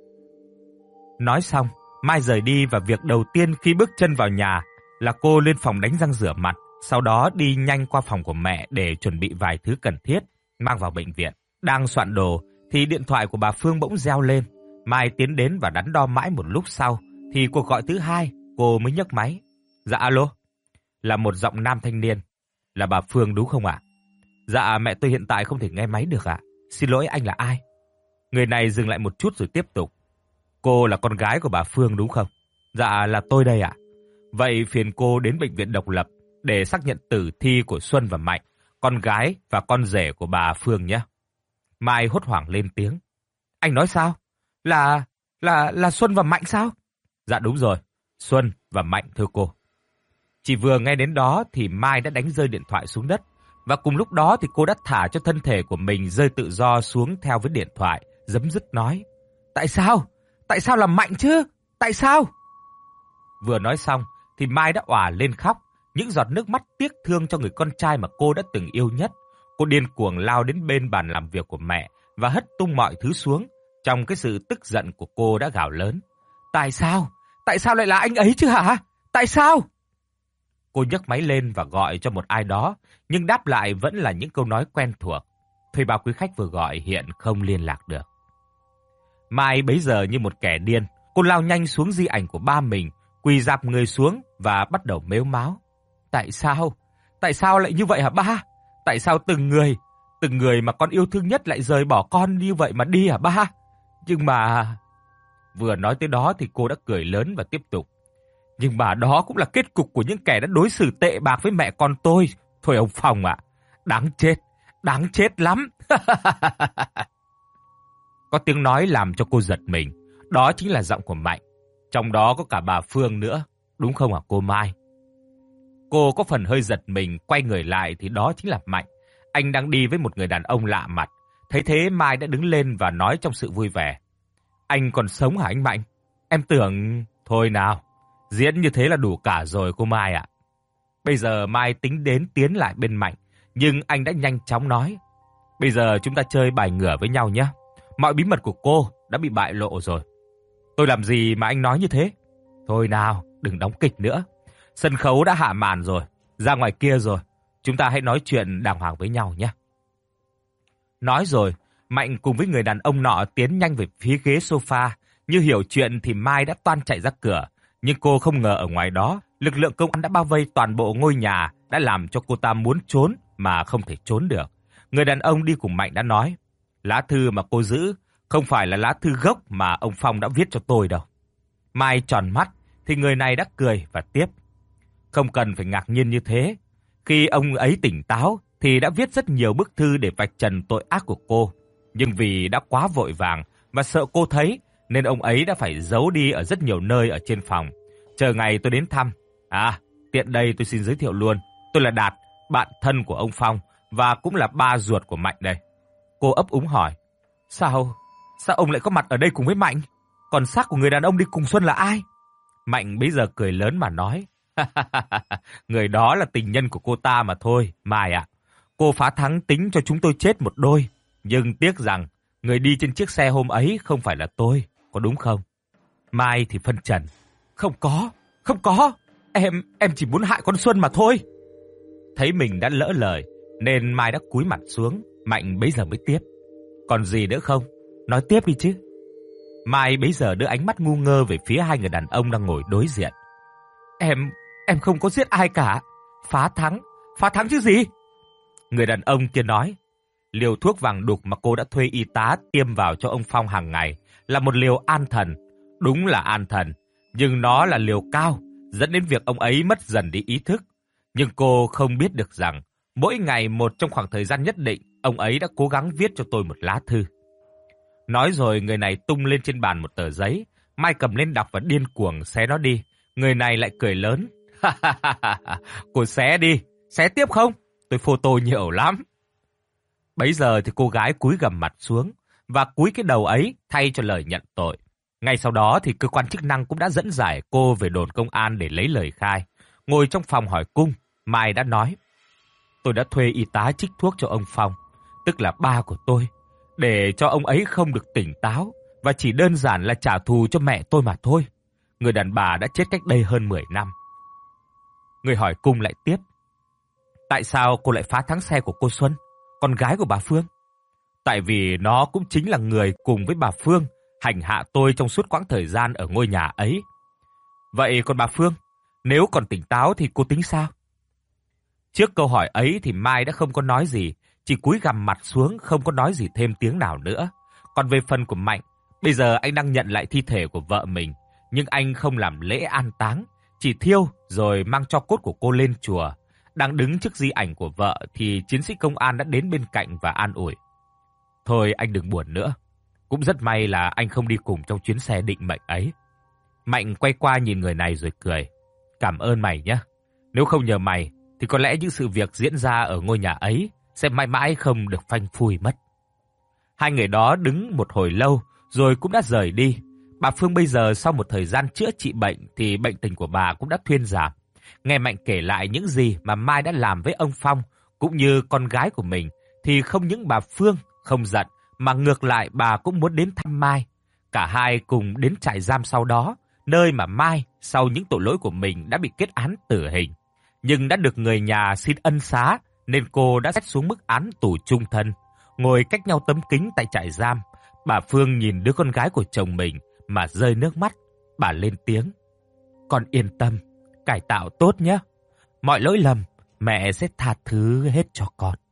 Nói xong, Mai rời đi và việc đầu tiên khi bước chân vào nhà là cô lên phòng đánh răng rửa mặt, sau đó đi nhanh qua phòng của mẹ để chuẩn bị vài thứ cần thiết, mang vào bệnh viện. Đang soạn đồ thì điện thoại của bà Phương bỗng reo lên. Mai tiến đến và đắn đo mãi một lúc sau thì cuộc gọi thứ hai cô mới nhấc máy. Dạ alo, là một giọng nam thanh niên. Là bà Phương đúng không ạ? Dạ mẹ tôi hiện tại không thể nghe máy được ạ. Xin lỗi, anh là ai? Người này dừng lại một chút rồi tiếp tục. Cô là con gái của bà Phương đúng không? Dạ là tôi đây ạ. Vậy phiền cô đến bệnh viện độc lập để xác nhận tử thi của Xuân và Mạnh, con gái và con rể của bà Phương nhé. Mai hốt hoảng lên tiếng. Anh nói sao? Là... là... là Xuân và Mạnh sao? Dạ đúng rồi, Xuân và Mạnh thưa cô. Chỉ vừa nghe đến đó thì Mai đã đánh rơi điện thoại xuống đất. Và cùng lúc đó thì cô đã thả cho thân thể của mình rơi tự do xuống theo với điện thoại, giấm dứt nói. Tại sao? Tại sao là Mạnh chứ? Tại sao? Vừa nói xong thì Mai đã òa lên khóc, những giọt nước mắt tiếc thương cho người con trai mà cô đã từng yêu nhất. Cô điên cuồng lao đến bên bàn làm việc của mẹ và hất tung mọi thứ xuống. Trong cái sự tức giận của cô đã gào lớn. Tại sao? Tại sao lại là anh ấy chứ hả? Tại sao? Cô nhấc máy lên và gọi cho một ai đó, nhưng đáp lại vẫn là những câu nói quen thuộc. Thuê bao quý khách vừa gọi hiện không liên lạc được. Mai bấy giờ như một kẻ điên, cô lao nhanh xuống di ảnh của ba mình, quỳ rạp người xuống và bắt đầu mếu máo. Tại sao? Tại sao lại như vậy hả ba? Tại sao từng người, từng người mà con yêu thương nhất lại rời bỏ con như vậy mà đi hả ba? Nhưng mà... Vừa nói tới đó thì cô đã cười lớn và tiếp tục. Nhưng mà đó cũng là kết cục của những kẻ đã đối xử tệ bạc với mẹ con tôi. Thôi ông Phong ạ, đáng chết, đáng chết lắm. Có tiếng nói làm cho cô giật mình. Đó chính là giọng của Mạnh. Trong đó có cả bà Phương nữa. Đúng không hả cô Mai? Cô có phần hơi giật mình, quay người lại thì đó chính là Mạnh. Anh đang đi với một người đàn ông lạ mặt. Thấy thế Mai đã đứng lên và nói trong sự vui vẻ. Anh còn sống hả anh Mạnh? Em tưởng... Thôi nào, diễn như thế là đủ cả rồi cô Mai ạ. Bây giờ Mai tính đến tiến lại bên Mạnh, nhưng anh đã nhanh chóng nói. Bây giờ chúng ta chơi bài ngửa với nhau nhé. Mọi bí mật của cô đã bị bại lộ rồi. Tôi làm gì mà anh nói như thế? Thôi nào, đừng đóng kịch nữa. Sân khấu đã hạ màn rồi, ra ngoài kia rồi. Chúng ta hãy nói chuyện đàng hoàng với nhau nhé. Nói rồi, Mạnh cùng với người đàn ông nọ tiến nhanh về phía ghế sofa. Như hiểu chuyện thì Mai đã toan chạy ra cửa. Nhưng cô không ngờ ở ngoài đó, lực lượng công an đã bao vây toàn bộ ngôi nhà, đã làm cho cô ta muốn trốn mà không thể trốn được. Người đàn ông đi cùng Mạnh đã nói, lá thư mà cô giữ không phải là lá thư gốc mà ông Phong đã viết cho tôi đâu. Mai tròn mắt thì người này đã cười và tiếp. Không cần phải ngạc nhiên như thế. Khi ông ấy tỉnh táo thì đã viết rất nhiều bức thư để vạch trần tội ác của cô. Nhưng vì đã quá vội vàng và sợ cô thấy nên ông ấy đã phải giấu đi ở rất nhiều nơi ở trên phòng. Chờ ngày tôi đến thăm. À, tiện đây tôi xin giới thiệu luôn. Tôi là Đạt, bạn thân của ông Phong và cũng là ba ruột của Mạnh đây. Cô ấp úng hỏi. Sao? Sao ông lại có mặt ở đây cùng với Mạnh? Còn xác của người đàn ông đi cùng Xuân là ai? Mạnh bây giờ cười lớn mà nói. Người đó là tình nhân của cô ta mà thôi, Mai ạ. Cô phá thắng tính cho chúng tôi chết một đôi. Nhưng tiếc rằng người đi trên chiếc xe hôm ấy không phải là tôi, có đúng không? Mai thì phân trần. Không có, không có. Em, em chỉ muốn hại con Xuân mà thôi. Thấy mình đã lỡ lời nên Mai đã cúi mặt xuống. Mạnh bấy giờ mới tiếp. Còn gì nữa không? Nói tiếp đi chứ. Mai bấy giờ đưa ánh mắt ngu ngơ về phía hai người đàn ông đang ngồi đối diện. Em, em không có giết ai cả. Phá thắng, phá thắng chứ gì? Người đàn ông kia nói. Liều thuốc vàng đục mà cô đã thuê y tá tiêm vào cho ông Phong hàng ngày là một liều an thần. Đúng là an thần, nhưng nó là liều cao, dẫn đến việc ông ấy mất dần đi ý thức. Nhưng cô không biết được rằng, mỗi ngày một trong khoảng thời gian nhất định, ông ấy đã cố gắng viết cho tôi một lá thư. Nói rồi người này tung lên trên bàn một tờ giấy, Mai cầm lên đọc và điên cuồng xé nó đi. Người này lại cười lớn. Cô xé đi, xé tiếp không? Tôi photo nhiều lắm. Bấy giờ thì cô gái cúi gằm mặt xuống và cúi cái đầu ấy thay cho lời nhận tội. Ngay sau đó thì cơ quan chức năng cũng đã dẫn giải cô về đồn công an để lấy lời khai. Ngồi trong phòng hỏi cung, Mai đã nói. Tôi đã thuê y tá trích thuốc cho ông Phong, tức là ba của tôi, để cho ông ấy không được tỉnh táo và chỉ đơn giản là trả thù cho mẹ tôi mà thôi. Người đàn bà đã chết cách đây hơn mười năm. Người hỏi cung lại tiếp. Tại sao cô lại phá thắng xe của cô Xuân, con gái của bà Phương? Tại vì nó cũng chính là người cùng với bà Phương hành hạ tôi trong suốt quãng thời gian ở ngôi nhà ấy. Vậy còn bà Phương, nếu còn tỉnh táo thì cô tính sao? Trước câu hỏi ấy thì Mai đã không có nói gì, chỉ cúi gằm mặt xuống không có nói gì thêm tiếng nào nữa. Còn về phần của Mạnh, bây giờ anh đang nhận lại thi thể của vợ mình, nhưng anh không làm lễ an táng, chỉ thiêu rồi mang tro cốt của cô lên chùa. Đang đứng trước di ảnh của vợ thì chiến sĩ công an đã đến bên cạnh và an ủi. Thôi anh đừng buồn nữa. Cũng rất may là anh không đi cùng trong chuyến xe định mệnh ấy. Mạnh quay qua nhìn người này rồi cười. Cảm ơn mày nhé. Nếu không nhờ mày thì có lẽ những sự việc diễn ra ở ngôi nhà ấy sẽ mãi mãi không được phanh phui mất. Hai người đó đứng một hồi lâu rồi cũng đã rời đi. Bà Phương bây giờ sau một thời gian chữa trị bệnh thì bệnh tình của bà cũng đã thuyên giảm. Nghe Mạnh kể lại những gì mà Mai đã làm với ông Phong cũng như con gái của mình thì không những bà Phương không giận mà ngược lại bà cũng muốn đến thăm Mai. Cả hai cùng đến trại giam sau đó, nơi mà Mai sau những tội lỗi của mình đã bị kết án tử hình. Nhưng đã được người nhà xin ân xá nên cô đã xét xuống mức án tù chung thân. Ngồi cách nhau tấm kính tại trại giam, bà Phương nhìn đứa con gái của chồng mình mà rơi nước mắt. Bà lên tiếng. Con yên tâm, cải tạo tốt nhé. Mọi lỗi lầm mẹ sẽ tha thứ hết cho con.